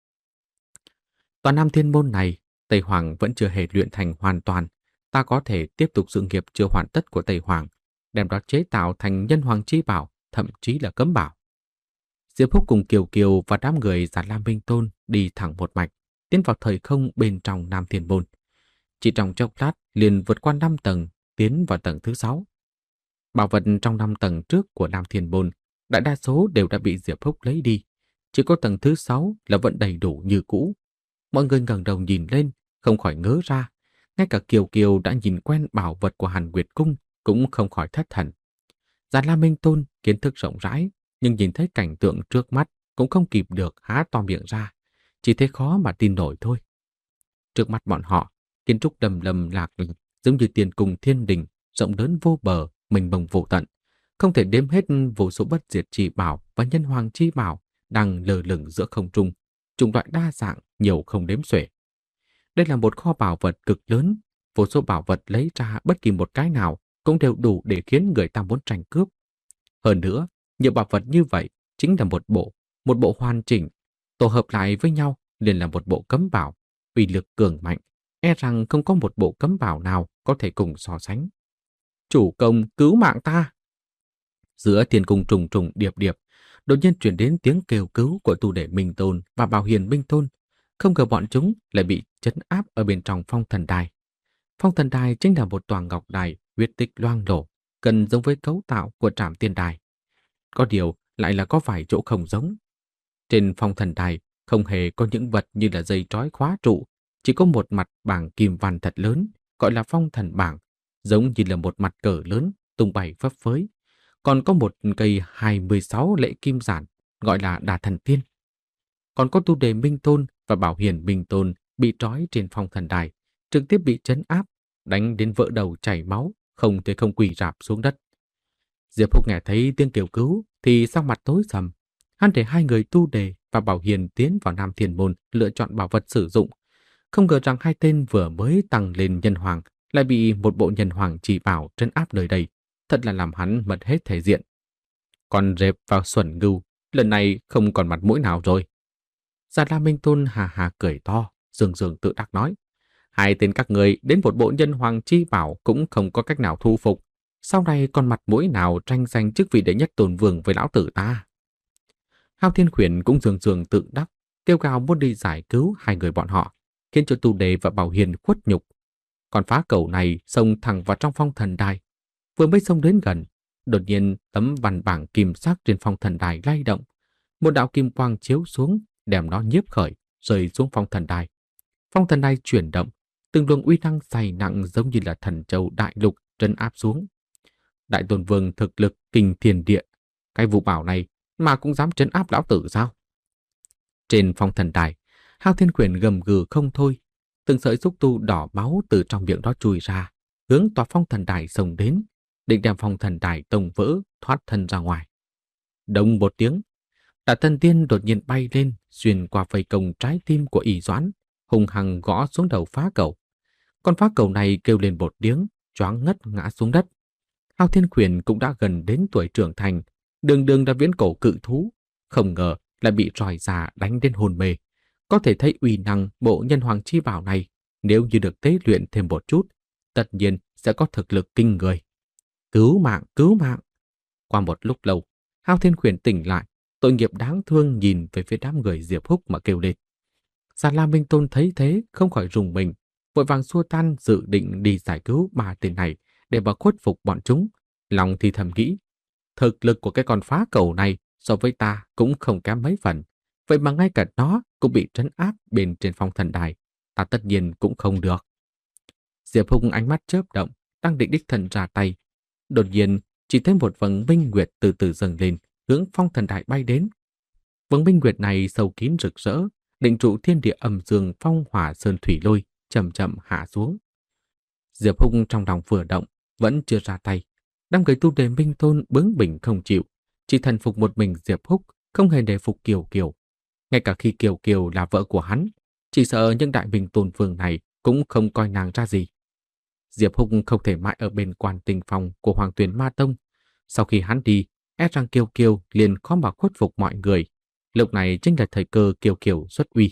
Toàn Nam Thiên Môn này, Tây Hoàng vẫn chưa hề luyện thành hoàn toàn. Ta có thể tiếp tục sự nghiệp chưa hoàn tất của Tây Hoàng, đem đó chế tạo thành nhân hoàng chi bảo, thậm chí là cấm bảo. Diệp Húc cùng Kiều Kiều và đám người Già Lam Minh Tôn đi thẳng một mạch, tiến vào thời không bên trong Nam Thiên Môn. Chỉ trong chốc lát liền vượt qua năm tầng, tiến vào tầng thứ sáu. Bảo vật trong năm tầng trước của Nam Thiên Môn, đại đa số đều đã bị Diệp Húc lấy đi. Chỉ có tầng thứ sáu là vẫn đầy đủ như cũ. Mọi người ngẩng đầu nhìn lên, không khỏi ngớ ra. Ngay cả Kiều Kiều đã nhìn quen bảo vật của Hàn Nguyệt Cung cũng không khỏi thất thần. Già Lam Minh Tôn kiến thức rộng rãi, nhưng nhìn thấy cảnh tượng trước mắt cũng không kịp được há to miệng ra, chỉ thấy khó mà tin nổi thôi. Trước mắt bọn họ, kiến trúc đầm lầm lạc giống như tiền cung thiên đình, rộng lớn vô bờ, mênh mông vô tận, không thể đếm hết vô số bất diệt chi bảo và nhân hoàng chi bảo đang lơ lửng giữa không trung, chủng loại đa dạng nhiều không đếm xuể. Đây là một kho bảo vật cực lớn, vô số bảo vật lấy ra bất kỳ một cái nào cũng đều đủ để khiến người ta muốn tranh cướp. Hơn nữa, nhiều bảo vật như vậy chính là một bộ, một bộ hoàn chỉnh, tổ hợp lại với nhau liền là một bộ cấm bảo, uy lực cường mạnh, e rằng không có một bộ cấm bảo nào có thể cùng so sánh. Chủ công cứu mạng ta! Giữa thiên cung trùng trùng điệp điệp, đột nhiên truyền đến tiếng kêu cứu của Tu Đệ Minh Tôn và Bảo Hiền Minh Tôn. Không ngờ bọn chúng lại bị trấn áp ở bên trong Phong Thần Đài. Phong Thần Đài chính là một tòa ngọc đài huyết tích loang lổ, gần giống với cấu tạo của Trảm Tiên Đài. Có điều lại là có vài chỗ không giống. Trên Phong Thần Đài không hề có những vật như là dây trói khóa trụ, chỉ có một mặt bảng kim văn thật lớn, gọi là Phong Thần Bảng, giống như là một mặt cờ lớn tung bay phấp phới. Còn có một cây hai mươi sáu lệ kim giản, gọi là Đà Thần Tiên. Còn có Tu Đề Minh Tôn và Bảo Hiền Minh Tôn bị trói trên Phong Thần Đài, trực tiếp bị trấn áp, đánh đến vỡ đầu chảy máu, không thể không quỳ rạp xuống đất. Diệp Húc nghe thấy tiếng kêu cứu thì sắc mặt tối sầm. Hắn để hai người Tu Đề và Bảo Hiền tiến vào Nam Thiên Môn lựa chọn bảo vật sử dụng. Không ngờ rằng hai tên vừa mới tăng lên nhân hoàng lại bị một bộ nhân hoàng chỉ bảo trấn áp nơi đây, thật là làm hắn mất hết thể diện. Còn rệp vào xuẩn ngưu, lần này không còn mặt mũi nào rồi. Già La Minh Tôn hà hà cười to, dường dường tự đắc nói: hai tên các người đến một bộ nhân hoàng chi bảo cũng không có cách nào thu phục, sau này còn mặt mũi nào tranh giành chức vị đệ nhất tôn vương với lão tử ta. Hao Thiên Khuyển cũng dường dường tự đắc, kêu gào muốn đi giải cứu hai người bọn họ, khiến cho Tu Đề và Bảo Hiền khuất nhục. Còn phá cầu này xông thẳng vào trong phong thần đài. Vừa mới xông đến gần, đột nhiên tấm văn bảng kim sắc trên phong thần đài lay động. Một đạo kim quang chiếu xuống, đem nó nhiếp khởi, rơi xuống phong thần đài. Phong thần đài chuyển động, từng luồng uy năng dày nặng giống như là thần châu đại lục trấn áp xuống. Đại tôn vương thực lực kinh thiên địa, cái vụ bảo này mà cũng dám trấn áp lão tử sao? Trên phong thần đài, Hao Thiên Khuyển gầm gừ không thôi, từng sợi xúc tu đỏ máu từ trong miệng đó chui ra, hướng tòa phong thần đài xông đến, định đem phong thần đài tông vỡ, thoát thân ra ngoài. Đông một tiếng, Đại Thần Tiên đột nhiên bay lên, xuyên qua vây công trái tim của ỷ Doãn, hùng hăng gõ xuống đầu phá cầu. Con phá cầu này kêu lên một tiếng, choáng ngất ngã xuống đất. Hao Thiên Khuyển cũng đã gần đến tuổi trưởng thành, đường đường đã viễn cổ cự thú, không ngờ lại bị roi già đánh đến hồn mê. Có thể thấy uy năng bộ nhân hoàng chi bảo này, nếu như được tế luyện thêm một chút, tất nhiên sẽ có thực lực kinh người. Cứu mạng, cứu mạng! Qua một lúc lâu, Hao Thiên Khuyển tỉnh lại, tội nghiệp đáng thương nhìn về phía đám người Diệp Húc mà kêu lên. Già La Minh Tôn thấy thế không khỏi rùng mình, vội vàng xua tan dự định đi giải cứu ba tên này để mà khuất phục bọn chúng. Lòng thì thầm nghĩ, thực lực của cái con phá cầu này so với ta cũng không kém mấy phần. Vậy mà ngay cả nó cũng bị trấn áp bên trên phong thần đài, ta tất nhiên cũng không được. Diệp Hùng ánh mắt chớp động, đang định đích thần ra tay. Đột nhiên, chỉ thấy một vầng minh nguyệt từ từ dâng lên, hướng phong thần đài bay đến. Vầng minh nguyệt này sâu kín rực rỡ, định trụ thiên địa âm dương phong hỏa sơn thủy lôi, chậm chậm hạ xuống. Diệp Hùng trong lòng vừa động, vẫn chưa ra tay. Đám người Tu Đề Minh Tôn bướng bỉnh không chịu, chỉ thần phục một mình Diệp Húc, không hề đề phục Kiều Kiều. Ngay cả khi Kiều Kiều là vợ của hắn, chỉ sợ những đại minh tôn vương này cũng không coi nàng ra gì. Diệp Húc không thể mãi ở bên quan tình phòng của Hoàng Tuyền Ma Tông. Sau khi hắn đi, e rằng Kiều Kiều liền khó mà khuất phục mọi người. Lúc này chính là thời cơ Kiều Kiều xuất uy.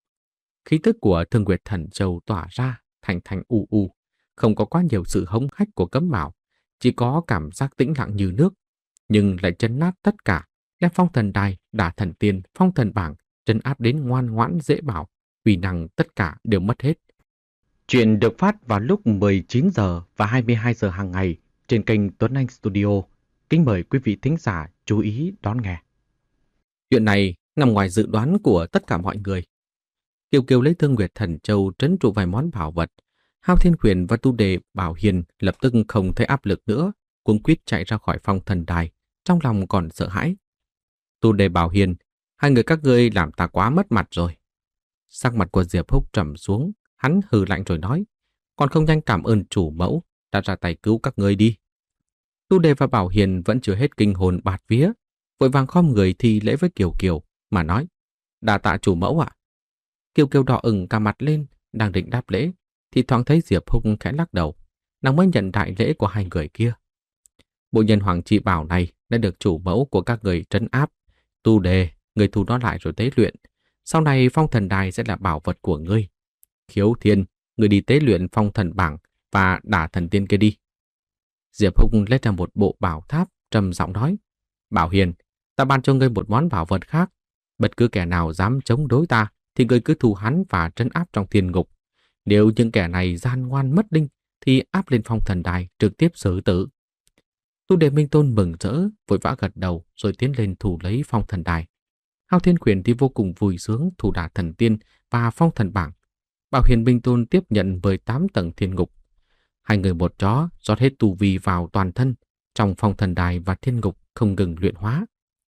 Khí tức của Thương Nguyệt Thần Châu tỏa ra, thành thành u u, không có quá nhiều sự hống hách của cấm bảo, chỉ có cảm giác tĩnh lặng như nước, nhưng lại chấn nát tất cả, đem phong thần đài, đả thần tiên, phong thần bảng trấn áp đến ngoan ngoãn dễ bảo, uy năng tất cả đều mất hết. Chuyện được phát vào lúc mười chín giờ và hai mươi hai giờ hàng ngày trên kênh Tuấn Anh Studio. Kính mời quý vị thính giả chú ý đón nghe. Chuyện này nằm ngoài dự đoán của tất cả mọi người. Kiều Kiều lấy Thương Nguyệt Thần Châu trấn trụ vài món bảo vật. Hao Thiên Khuyển và Tu Đề Bảo Hiền lập tức không thấy áp lực nữa, cuống quýt chạy ra khỏi phong thần đài, trong lòng còn sợ hãi. Tu Đề Bảo Hiền, hai người các ngươi làm ta quá mất mặt rồi. Sắc mặt của Diệp Húc trầm xuống, hắn hừ lạnh rồi nói, còn không nhanh cảm ơn chủ mẫu đã ra tay cứu các ngươi đi. Tu Đề và Bảo Hiền vẫn chưa hết kinh hồn bạt vía, vội vàng khom người thi lễ với Kiều Kiều mà nói, đa tạ chủ mẫu ạ. Kiều Kiều đỏ ửng cả mặt lên, đang định đáp lễ thì thoáng thấy Diệp Húc khẽ lắc đầu, nàng mới nhận đại lễ của hai người kia. Bộ nhân hoàng chi bảo này đã được chủ mẫu của các người trấn áp. Tu Đề, người thu nó lại rồi tế luyện. Sau này phong thần đài sẽ là bảo vật của ngươi. Khiếu Thiên, người đi tế luyện phong thần bảng và đả thần tiên kia đi. Diệp Húc lấy ra một bộ bảo tháp, trầm giọng nói, Bảo Hiền, ta ban cho ngươi một món bảo vật khác. Bất cứ kẻ nào dám chống đối ta thì ngươi cứ thu hắn và trấn áp trong thiên ngục. Nếu những kẻ này gian ngoan mất đinh thì áp lên phong thần đài trực tiếp xử tử. Tu Đề Minh Tôn mừng rỡ, vội vã gật đầu rồi tiến lên thủ lấy phong thần đài. Hao Thiên Khuyển thì vô cùng vui sướng thủ đả thần tiên và phong thần bảng. Bảo Hiền Minh Tôn tiếp nhận mười tám tầng thiên ngục. Hai người một chó rót hết tu vi vào toàn thân, trong phong thần đài và thiên ngục không ngừng luyện hóa.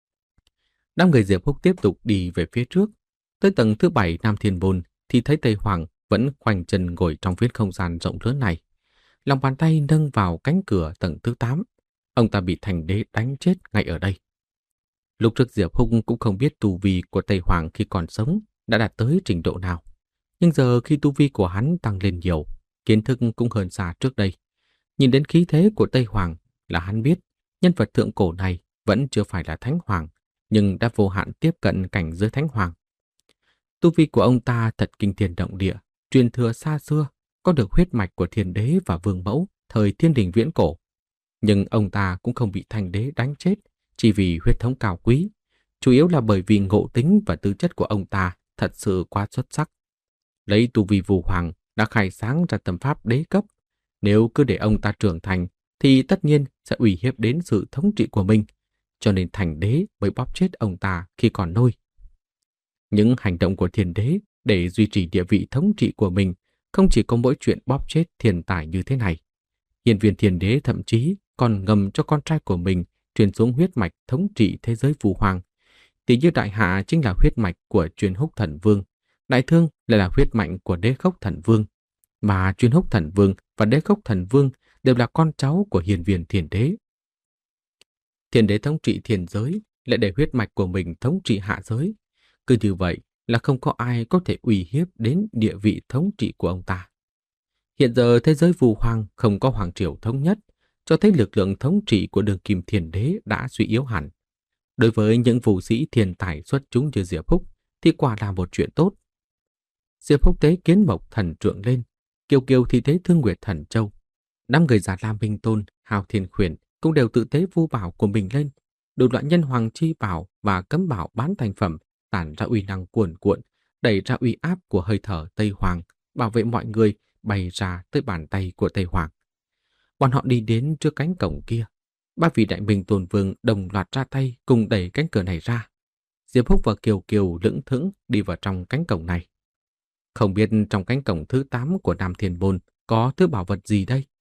Đám người Diệp Húc tiếp tục đi về phía trước. Tới tầng thứ bảy Nam Thiên Môn thì thấy Tây Hoàng vẫn khoanh chân ngồi trong phiến không gian rộng lớn này. Lòng bàn tay nâng vào cánh cửa tầng thứ tám. Ông ta bị thành đế đánh chết ngay ở đây. Lúc trước Diệp Húc cũng không biết tu vi của Tây Hoàng khi còn sống đã đạt tới trình độ nào. Nhưng giờ khi tu vi của hắn tăng lên nhiều, kiến thức cũng hơn xa trước đây. Nhìn đến khí thế của Tây Hoàng là hắn biết nhân vật thượng cổ này vẫn chưa phải là Thánh Hoàng, nhưng đã vô hạn tiếp cận cảnh giới Thánh Hoàng. Tu vi của ông ta thật kinh thiên động địa, truyền thừa xa xưa, có được huyết mạch của thiên đế và vương mẫu thời thiên đình viễn cổ. Nhưng ông ta cũng không bị thanh đế đánh chết chỉ vì huyết thống cao quý, chủ yếu là bởi vì ngộ tính và tư chất của ông ta thật sự quá xuất sắc. Lấy tu vi Vũ Hoàng đã khai sáng ra tâm pháp đế cấp, nếu cứ để ông ta trưởng thành thì tất nhiên sẽ uy hiếp đến sự thống trị của mình, cho nên thành đế mới bóp chết ông ta khi còn nôi. Những hành động của thiên đế để duy trì địa vị thống trị của mình không chỉ có mỗi chuyện bóp chết thiên tài như thế này. Hiên viên thiên đế thậm chí còn ngầm cho con trai của mình truyền xuống huyết mạch thống trị thế giới Vũ Hoàng. Tỷ như đại hạ chính là huyết mạch của Truyền Húc Thần Vương, đại thương lại là huyết mạch của Đế Khốc Thần Vương, mà Truyền Húc Thần Vương và Đế Khốc Thần Vương đều là con cháu của hiên viên thiên đế. Thiên đế thống trị thiên giới lại để huyết mạch của mình thống trị hạ giới. Cứ như vậy là không có ai có thể uy hiếp đến địa vị thống trị của ông ta. Hiện giờ thế giới Vũ Hoàng không có hoàng triều thống nhất, cho thấy lực lượng thống trị của đường kim thiên đế đã suy yếu hẳn. Đối với những vũ sĩ thiên tài xuất chúng như Diệp Húc thì quả là một chuyện tốt. Diệp Húc tế kiến mộc thần trượng lên, Kiều Kiều thì tế Thương Nguyệt Thần Châu. Năm người già Lam Minh Tôn, Hào Thiên Khuyển cũng đều tự tế vu bảo của mình lên. Đủ loại nhân hoàng chi bảo và cấm bảo bán thành phẩm tản ra uy năng cuồn cuộn, đẩy ra uy áp của hơi thở Tây Hoàng, bảo vệ mọi người bay ra tới bàn tay của Tây Hoàng. Bọn họ đi đến trước cánh cổng kia. Ba vị đại minh tôn vương đồng loạt ra tay cùng đẩy cánh cửa này ra. Diệp Húc và Kiều Kiều lững thững đi vào trong cánh cổng này. Không biết trong cánh cổng thứ tám của Nam Thiên Môn có thứ bảo vật gì đây?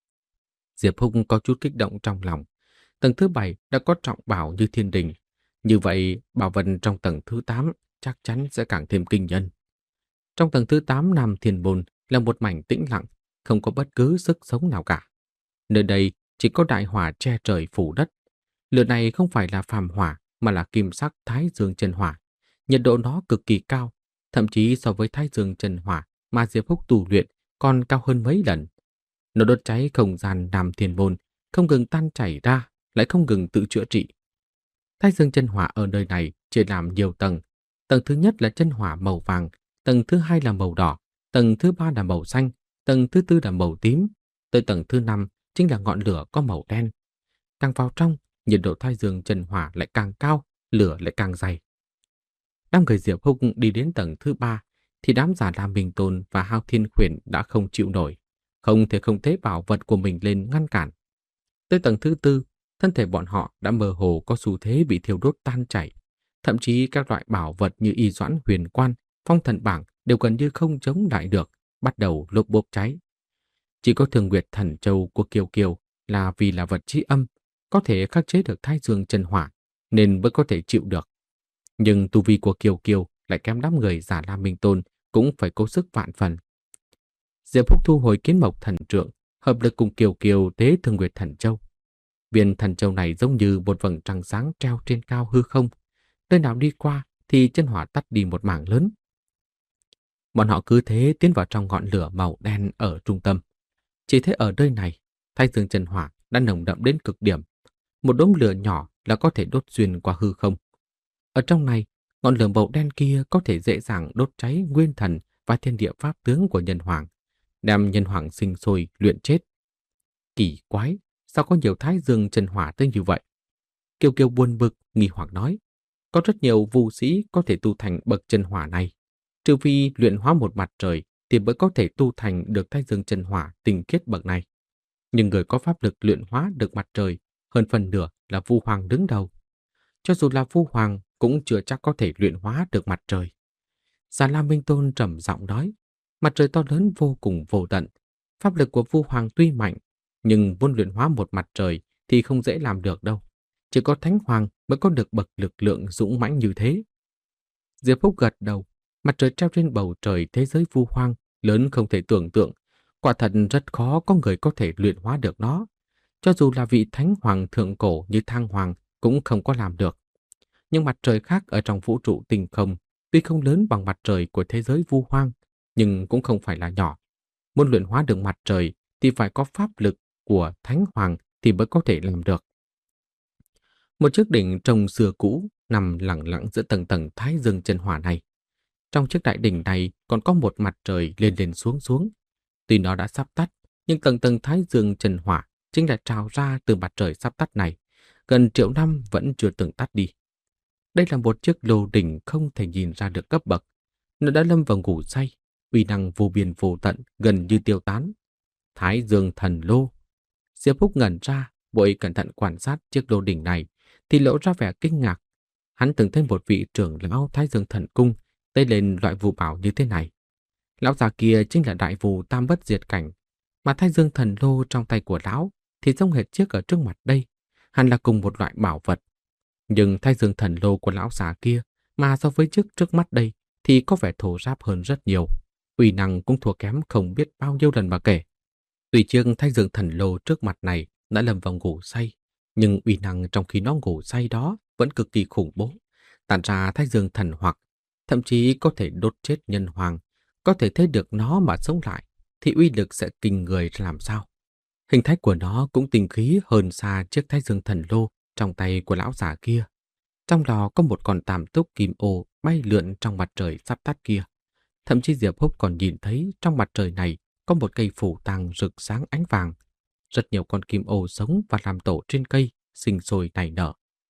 Diệp Húc có chút kích động trong lòng. Tầng thứ bảy đã có trọng bảo như thiên đình. Như vậy, bảo vật trong tầng thứ tám chắc chắn sẽ càng thêm kinh nhân. Trong tầng thứ tám Nam Thiên Môn là một mảnh tĩnh lặng, không có bất cứ sức sống nào cả. Nơi đây chỉ có đại hỏa che trời phủ đất. Lửa này không phải là phàm hỏa mà là kim sắc thái dương chân hỏa. Nhiệt độ nó cực kỳ cao, thậm chí so với thái dương chân hỏa mà Diệp Húc tu luyện còn cao hơn mấy lần. Nó đốt cháy không gian Nam Thiên Môn, không ngừng tan chảy ra, lại không ngừng tự chữa trị. Thái dương chân hỏa ở nơi này chia làm nhiều tầng. Tầng thứ nhất là chân hỏa màu vàng, tầng thứ hai là màu đỏ, tầng thứ ba là màu xanh, tầng thứ tư là màu tím, tới tầng thứ năm chính là ngọn lửa có màu đen. Càng vào trong, nhiệt độ thái dương chân hỏa lại càng cao, lửa lại càng dày. Đám người Diệp Húc đi đến tầng thứ ba, thì đám giả Lam Minh Tôn và Hao Thiên Khuyển đã không chịu nổi, không thể không tế bảo vật của mình lên ngăn cản. Tới tầng thứ tư, thân thể bọn họ đã mơ hồ có xu thế bị thiêu đốt tan chảy. Thậm chí các loại bảo vật như y doãn huyền quan, phong thần bảng đều gần như không chống lại được, bắt đầu lốp bốp cháy. Chỉ có Thương Nguyệt Thần Châu của Kiều Kiều là vì là vật trí âm, có thể khắc chế được thái dương chân hỏa, nên mới có thể chịu được. Nhưng tu vi của Kiều Kiều lại kém đám người giả Lam Minh Tôn, cũng phải cố sức vạn phần. Diệp Húc thu hồi kiến mộc thần trượng, hợp lực cùng Kiều Kiều tế Thương Nguyệt Thần Châu. Viên thần châu này giống như một vầng trăng sáng treo trên cao hư không, nơi nào đi qua thì chân hỏa tắt đi một mảng lớn. Bọn họ cứ thế tiến vào trong ngọn lửa màu đen ở trung tâm. Chỉ thế ở nơi này, thái dương chân hỏa đã nồng đậm đến cực điểm. Một đốm lửa nhỏ là có thể đốt xuyên qua hư không. Ở trong này, ngọn lửa màu đen kia có thể dễ dàng đốt cháy nguyên thần và thiên địa pháp tướng của nhân hoàng, đem nhân hoàng sinh sôi luyện chết. Kỳ quái, sao có nhiều thái dương chân hỏa tới như vậy? Kiều Kiều buồn bực, nghi hoặc nói. Có rất nhiều vũ sĩ có thể tu thành bậc chân hỏa này. Trừ phi luyện hóa một mặt trời thì mới có thể tu thành được thái dương chân hỏa tinh khiết bậc này. Nhưng người có pháp lực luyện hóa được mặt trời, hơn phần nửa là Vu Hoàng đứng đầu. Cho dù là Vu Hoàng cũng chưa chắc có thể luyện hóa được mặt trời. Già Lam Minh Tôn trầm giọng nói, mặt trời to lớn vô cùng vô tận. Pháp lực của Vu Hoàng tuy mạnh, nhưng muốn luyện hóa một mặt trời thì không dễ làm được đâu. Chỉ có Thánh Hoàng mới có được bậc lực lượng dũng mãnh như thế. Diệp Húc gật đầu, mặt trời treo trên bầu trời thế giới Vu Hoàng lớn không thể tưởng tượng. Quả thật rất khó có người có thể luyện hóa được nó. Cho dù là vị Thánh Hoàng thượng cổ như Thang Hoàng cũng không có làm được. Nhưng mặt trời khác ở trong vũ trụ tinh không tuy không lớn bằng mặt trời của thế giới vu hoang, nhưng cũng không phải là nhỏ. Muốn luyện hóa được mặt trời thì phải có pháp lực của Thánh Hoàng thì mới có thể làm được. Một chiếc đỉnh trông xưa cũ nằm lẳng lặng giữa tầng tầng thái dương chân hỏa này. Trong chiếc đại đỉnh này còn có một mặt trời lên lên xuống xuống. Tuy nó đã sắp tắt, nhưng tầng tầng thái dương chân hỏa chính là trào ra từ mặt trời sắp tắt này. Gần triệu năm vẫn chưa từng tắt đi. Đây là một chiếc lô đỉnh không thể nhìn ra được cấp bậc. Nó đã lâm vào ngủ say, uy năng vô biên vô tận, gần như tiêu tán. Thái dương thần lô. Diệp Húc ngẩn ra, vội cẩn thận quan sát chiếc lô đỉnh này, thì lộ ra vẻ kinh ngạc. Hắn từng thấy một vị trưởng lão Thái Dương Thần Cung tay lên loại phù bảo như thế này. Lão già kia chính là đại phù tam bất diệt cảnh, mà Thái Dương Thần Lô trong tay của lão thì giống hệt chiếc ở trước mặt đây, hẳn là cùng một loại bảo vật. Nhưng Thái Dương Thần Lô của lão già kia mà so với chiếc trước mắt đây thì có vẻ thô ráp hơn rất nhiều, uy năng cũng thua kém không biết bao nhiêu lần mà kể. Tuy chiếc Thái Dương Thần Lô trước mặt này đã lâm vào ngủ say, nhưng uy năng trong khi nó ngủ say đó vẫn cực kỳ khủng bố, tản ra Thái Dương thần hoặc, thậm chí có thể đốt chết nhân hoàng, có thể thấy được nó mà sống lại, thì uy lực sẽ kinh người ra làm sao. Hình thái của nó cũng tinh khí hơn xa chiếc Thái Dương thần lô trong tay của lão già kia. Trong đó có một con tam túc kim ô bay lượn trong mặt trời sắp tắt kia. Thậm chí Diệp Húc còn nhìn thấy trong mặt trời này có một cây phủ tang rực sáng ánh vàng. Rất nhiều con kim ô sống và làm tổ trên cây, sinh sôi nảy nở.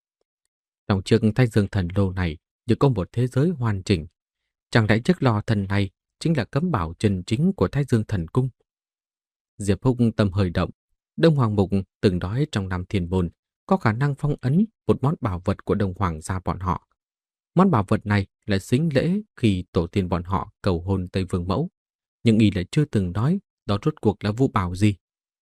Trong chiếc Thái Dương thần lô này như có một thế giới hoàn chỉnh. Chẳng lẽ chiếc lò thần này chính là cấm bảo chân chính của Thái Dương thần cung? Diệp Húc tâm hơi động. Đông Hoàng Mục từng nói trong Nam Thiên Môn có khả năng phong ấn một món bảo vật của Đông Hoàng gia bọn họ. Món bảo vật này là sính lễ khi tổ tiên bọn họ cầu hôn Tây Vương Mẫu. Nhưng y lại chưa từng nói đó rốt cuộc là vũ bảo gì.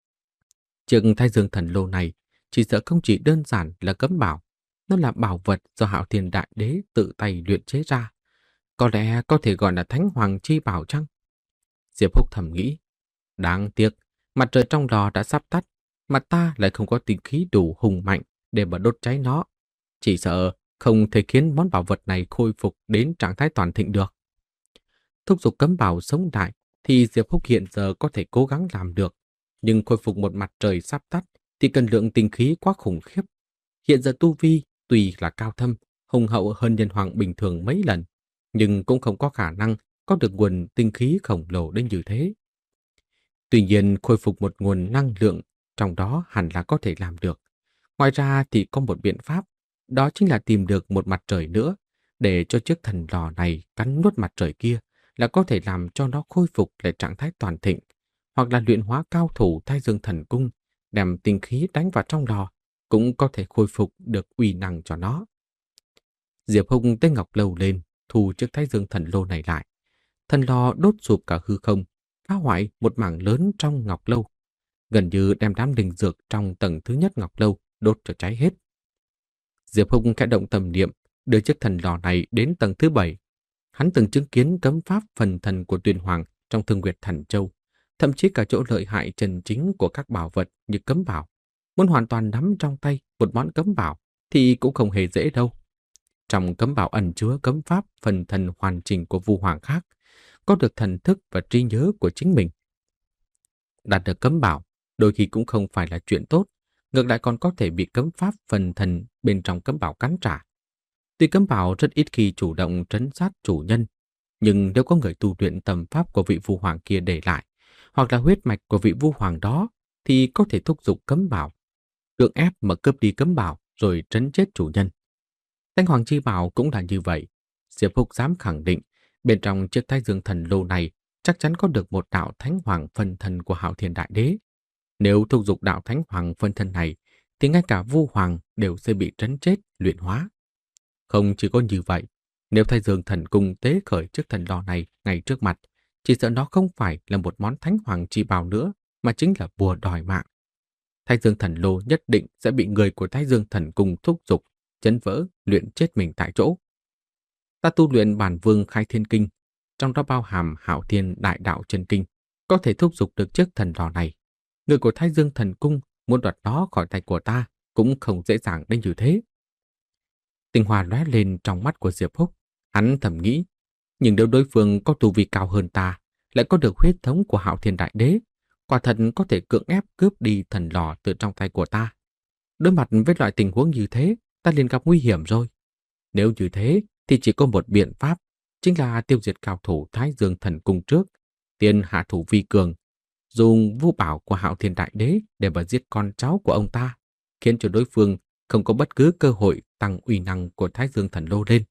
Chiếc Thái Dương thần lô này chỉ sợ không chỉ đơn giản là cấm bảo, nó là bảo vật do Hạo Thiên Đại Đế tự tay luyện chế ra. Có lẽ có thể gọi là Thánh Hoàng chi bảo chăng? Diệp Húc thầm nghĩ. Đáng tiếc, mặt trời trong lò đã sắp tắt, mà ta lại không có tinh khí đủ hùng mạnh để mà đốt cháy nó. Chỉ sợ không thể khiến món bảo vật này khôi phục đến trạng thái toàn thịnh được. Thúc giục cấm bảo sống lại thì Diệp Húc hiện giờ có thể cố gắng làm được. Nhưng khôi phục một mặt trời sắp tắt thì cần lượng tinh khí quá khủng khiếp. Hiện giờ tu vi tuy là cao thâm, hùng hậu hơn nhân hoàng bình thường mấy lần, nhưng cũng không có khả năng có được nguồn tinh khí khổng lồ đến như thế. Tuy nhiên khôi phục một nguồn năng lượng trong đó hẳn là có thể làm được. Ngoài ra thì có một biện pháp, đó chính là tìm được một mặt trời nữa để cho chiếc thần lò này cắn nuốt mặt trời kia, là có thể làm cho nó khôi phục lại trạng thái toàn thịnh, hoặc là luyện hóa cao thủ Thái Dương thần cung, đem tinh khí đánh vào trong lò, cũng có thể khôi phục được uy năng cho nó. Diệp Húc tay ngọc lầu lên, thu chiếc Thái Dương thần lô này lại. Thần lò đốt sụp cả hư không, phá hoại một mảng lớn trong ngọc lâu, gần như đem đám linh dược trong tầng thứ nhất ngọc lâu đốt cho cháy hết. Diệp Húc khẽ động tâm niệm, đưa chiếc thần lò này đến tầng thứ bảy. Hắn từng chứng kiến cấm pháp phần thần của Tuyền Hoàng trong Thương Nguyệt Thần Châu, thậm chí cả chỗ lợi hại chân chính của các bảo vật như cấm bảo. Muốn hoàn toàn nắm trong tay một món cấm bảo thì cũng không hề dễ đâu. Trong cấm bảo ẩn chứa cấm pháp phần thần hoàn chỉnh của Vu Hoàng khác, có được thần thức và trí nhớ của chính mình. Đạt được cấm bảo đôi khi cũng không phải là chuyện tốt, ngược lại còn có thể bị cấm pháp phần thần bên trong cấm bảo cắn trả. Tuy cấm bảo rất ít khi chủ động trấn sát chủ nhân, nhưng nếu có người tu luyện tầm pháp của vị Vu Hoàng kia để lại, hoặc là huyết mạch của vị Vu Hoàng đó, thì có thể thúc giục cấm bảo, cưỡng ép mà cướp đi cấm bảo rồi trấn chết chủ nhân. Thánh Hoàng chi bảo cũng là như vậy. Diệp Húc dám khẳng định, bên trong chiếc Thái Dương thần lô này chắc chắn có được một đạo Thánh Hoàng phân thân của Hạo Thiên Đại Đế. Nếu thúc giục đạo Thánh Hoàng phân thân này, thì ngay cả Vu Hoàng đều sẽ bị trấn chết, luyện hóa. Không chỉ có như vậy, nếu Thái Dương thần cung tế khởi chiếc thần lò này ngay trước mặt, chỉ sợ nó không phải là một món Thánh Hoàng chi bảo nữa, mà chính là bùa đòi mạng. Thái Dương thần lô nhất định sẽ bị người của Thái Dương thần cung thúc giục, chấn vỡ, luyện chết mình tại chỗ. Ta tu luyện bản vương khai thiên kinh, trong đó bao hàm Hạo Thiên đại đạo chân kinh, có thể thúc giục được chiếc thần lò này. Người của Thái Dương thần cung muốn đoạt nó khỏi tay của ta cũng không dễ dàng đến như thế. Tinh hoa lóe lên trong mắt của Diệp Húc. Hắn thầm nghĩ, nhưng nếu đối phương có tu vi cao hơn ta, lại có được huyết thống của Hạo Thiên Đại Đế, quả thật có thể cưỡng ép cướp đi thần lò từ trong tay của ta. Đối mặt với loại tình huống như thế, ta liền gặp nguy hiểm rồi. Nếu như thế, thì chỉ có một biện pháp, chính là tiêu diệt cao thủ Thái Dương Thần Cung trước, tiên hạ thủ vi cường, dùng vũ bảo của Hạo Thiên Đại Đế để mà giết con cháu của ông ta, khiến cho đối phương không có bất cứ cơ hội tăng uy năng của Thái Dương Thần Lô lên.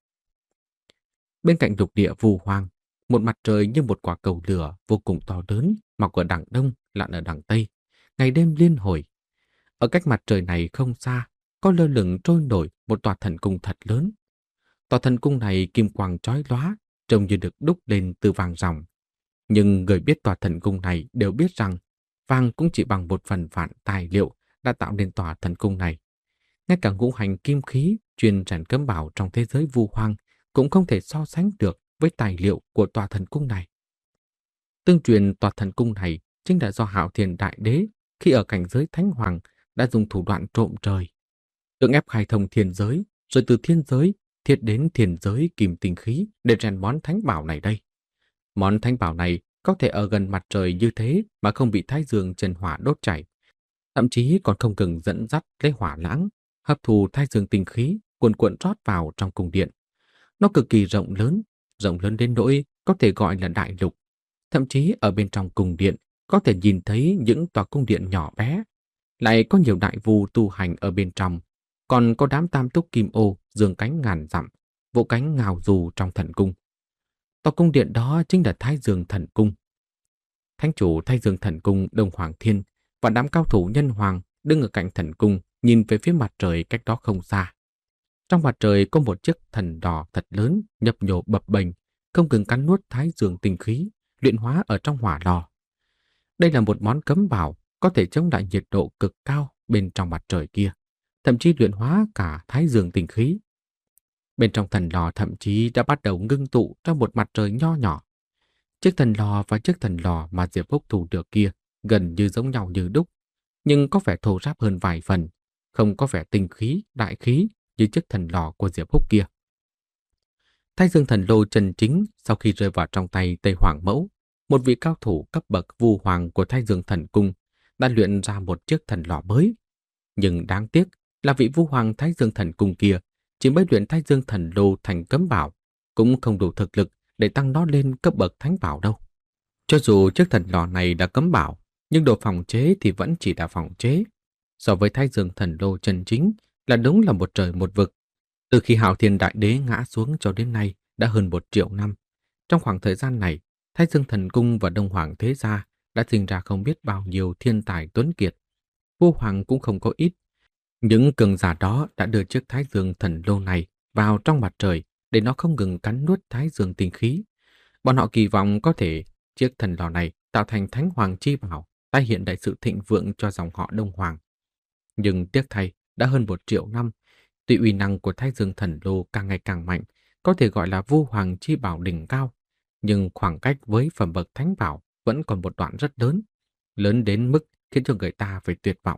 Bên cạnh lục địa Vu Hoang, một mặt trời như một quả cầu lửa vô cùng to lớn, mọc ở đằng đông, lặn ở đằng tây, ngày đêm liên hồi. Ở cách mặt trời này không xa, có lơ lửng trôi nổi một tòa thần cung thật lớn. Tòa thần cung này kim quang chói lóa, trông như được đúc lên từ vàng ròng. Nhưng người biết tòa thần cung này đều biết rằng vàng cũng chỉ bằng một phần vạn tài liệu đã tạo nên tòa thần cung này. Ngay cả ngũ hành kim khí chuyên rèn cấm bảo trong thế giới Vu Hoang cũng không thể so sánh được với tài liệu của tòa thần cung này. Tương truyền tòa thần cung này chính là do Hạo Thiên Đại Đế khi ở cảnh giới Thánh Hoàng đã dùng thủ đoạn trộm trời, cưỡng ép khai thông thiên giới, rồi từ thiên giới thiết đến thiên giới kim tinh khí để rèn món thánh bảo này đây. Món thánh bảo này có thể ở gần mặt trời như thế mà không bị thái dương chân hỏa đốt chảy, thậm chí còn không cần dẫn dắt lấy hỏa lãng, hấp thu thái dương tinh khí cuồn cuộn rót vào trong cung điện. Nó cực kỳ rộng lớn, rộng lớn đến nỗi có thể gọi là đại lục. Thậm chí ở bên trong cung điện có thể nhìn thấy những tòa cung điện nhỏ bé, lại có nhiều đại vu tu hành ở bên trong, còn có đám tam túc kim ô dương cánh ngàn dặm, vỗ cánh ngào dù trong thần cung. Tòa cung điện đó chính là Thái Dương Thần Cung. Thánh chủ Thái Dương Thần Cung Đông Hoàng Thiên và đám cao thủ nhân hoàng đứng ở cạnh thần cung, nhìn về phía mặt trời cách đó không xa. Trong mặt trời có một chiếc thần đỏ thật lớn, nhấp nhô bập bềnh, không ngừng cắn nuốt thái dương tinh khí, luyện hóa ở trong hỏa lò. Đây là một món cấm bảo có thể chống lại nhiệt độ cực cao bên trong mặt trời kia, thậm chí luyện hóa cả thái dương tinh khí. Bên trong thần lò thậm chí đã bắt đầu ngưng tụ trong một mặt trời nho nhỏ. Chiếc thần lò và chiếc thần lò mà Diệp Húc thủ được kia gần như giống nhau như đúc, nhưng có vẻ thô ráp hơn vài phần, không có vẻ tinh khí, đại khí như chiếc thần lò của Diệp Húc kia. Thái Dương Thần Lô chân chính sau khi rơi vào trong tay Tây Hoàng Mẫu, một vị cao thủ cấp bậc Vu Hoàng của Thái Dương Thần Cung, đã luyện ra một chiếc thần lò mới. Nhưng đáng tiếc là vị Vu Hoàng Thái Dương Thần Cung kia chỉ mới luyện Thái Dương Thần Lô thành cấm bảo, cũng không đủ thực lực để tăng nó lên cấp bậc thánh bảo đâu. Cho dù chiếc thần lò này đã cấm bảo, nhưng độ phòng chế thì vẫn chỉ là phòng chế. So với Thái Dương Thần Lô chân chính là đúng là một trời một vực. Từ khi Hạo Thiên Đại Đế ngã xuống cho đến nay đã hơn một triệu năm. Trong khoảng thời gian này, Thái Dương Thần Cung và Đông Hoàng Thế Gia đã sinh ra không biết bao nhiêu thiên tài tuấn kiệt. Vua Hoàng cũng không có ít. Những cường giả đó đã đưa chiếc Thái Dương Thần Lô này vào trong mặt trời để nó không ngừng cắn nuốt Thái Dương tinh khí. Bọn họ kỳ vọng có thể chiếc thần lò này tạo thành Thánh Hoàng chi bảo, tái hiện đại sự thịnh vượng cho dòng họ Đông Hoàng. Nhưng tiếc thay, đã hơn một triệu năm, tuy uy năng của Thái Dương Thần Lô càng ngày càng mạnh, có thể gọi là Vu Hoàng chi bảo đỉnh cao, nhưng khoảng cách với phẩm bậc thánh bảo vẫn còn một đoạn rất lớn, lớn đến mức khiến cho người ta phải tuyệt vọng.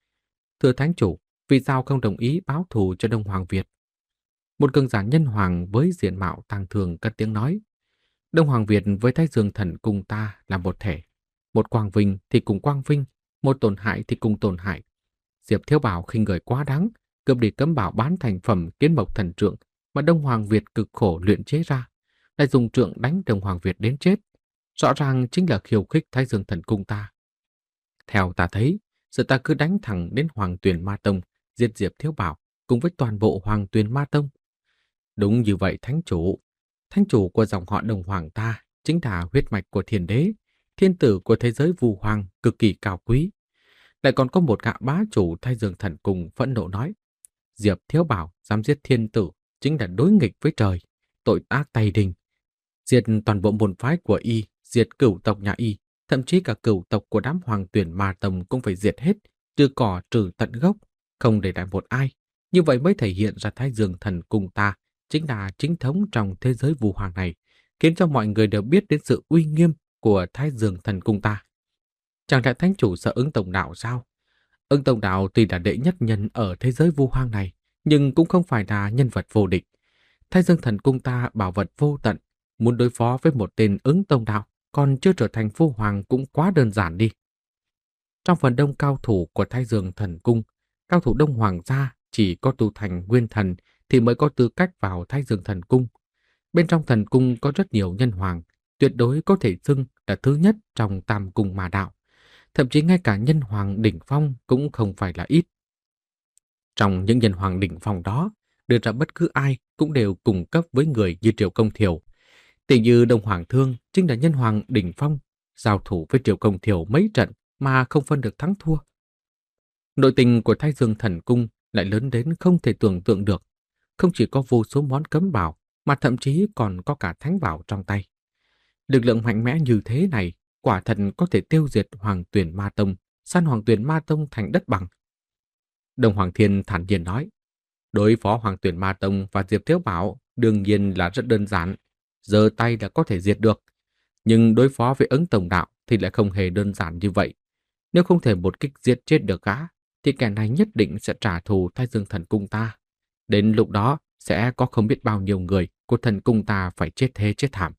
Thưa Thánh chủ, vì sao không đồng ý báo thù cho Đông Hoàng Việt? Một cường giả nhân hoàng với diện mạo tang thường cất tiếng nói. Đông Hoàng Việt với Thái Dương Thần Cung ta là một thể. Một quang vinh thì cùng quang vinh, một tổn hại thì cùng tổn hại. Diệp Thiếu Bảo khinh người quá đáng, cướp đi cấm bảo bán thành phẩm kiến mộc thần trượng mà Đông Hoàng Việt cực khổ luyện chế ra, lại dùng trượng đánh Đông Hoàng Việt đến chết. Rõ ràng chính là khiêu khích Thái Dương Thần Cung ta. Theo ta thấy, giờ ta cứ đánh thẳng đến Hoàng Tuyền Ma Tông, giết Diệp Thiếu Bảo cùng với toàn bộ Hoàng Tuyền Ma Tông. Đúng như vậy Thánh chủ. Thánh chủ của dòng họ Đông Hoàng ta chính là huyết mạch của thiên đế, thiên tử của thế giới Vu Hoàng cực kỳ cao quý. Lại còn có một gã bá chủ Thái Dương Thần Cung phẫn nộ nói, Diệp Thiếu Bảo dám giết thiên tử chính là đối nghịch với trời, tội ác tày đình. Diệt toàn bộ môn phái của y, diệt cửu tộc nhà y, thậm chí cả cửu tộc của đám Hoàng Tuyển Ma Tông cũng phải diệt hết, trừ cỏ trừ tận gốc, không để lại một ai. Như vậy mới thể hiện ra Thái Dương Thần Cung ta chính là chính thống trong thế giới Vu Hoàng này, khiến cho mọi người đều biết đến sự uy nghiêm của Thái Dương Thần Cung ta. Chẳng lẽ Thánh chủ sợ Ứng Tổng Đạo sao? Ứng Tổng Đạo tuy là đệ nhất nhân ở thế giới Vu Hoàng này, nhưng cũng không phải là nhân vật vô địch. Thái Dương Thần Cung ta bảo vật vô tận, muốn đối phó với một tên ứng tông đạo còn chưa trở thành phu hoàng cũng quá đơn giản đi. Trong phần đông cao thủ của Thái Dương Thần Cung, cao thủ Đông Hoàng gia chỉ có tu thành nguyên thần thì mới có tư cách vào Thái Dương Thần Cung. Bên trong thần cung có rất nhiều nhân hoàng, tuyệt đối có thể xưng là thứ nhất trong tam cung ma đạo. Thậm chí ngay cả nhân hoàng đỉnh phong cũng không phải là ít. Trong những nhân hoàng đỉnh phong đó, đưa ra bất cứ ai cũng đều cùng cấp với người như Triệu Công Thiểu. Tỷ như Đông Hoàng Thương chính là nhân hoàng đỉnh phong, giao thủ với Triệu Công Thiểu mấy trận mà không phân được thắng thua. Nội tình của Thái Dương Thần Cung lại lớn đến không thể tưởng tượng được. Không chỉ có vô số món cấm bảo, mà thậm chí còn có cả thánh bảo trong tay. Lực lượng mạnh mẽ như thế này, quả thật có thể tiêu diệt Hoàng Tuyển Ma Tông, san Hoàng Tuyển Ma Tông thành đất bằng. Đông Hoàng Thiên thản nhiên nói, đối phó Hoàng Tuyển Ma Tông và Diệp Thiếu Bảo đương nhiên là rất đơn giản, giơ tay là có thể diệt được. Nhưng đối phó với Ứng Tổng Đạo thì lại không hề đơn giản như vậy. Nếu không thể một kích giết chết được gã, thì kẻ này nhất định sẽ trả thù Thái Dương Thần Cung ta. Đến lúc đó sẽ có không biết bao nhiêu người của thần cung ta phải chết thế chết thảm.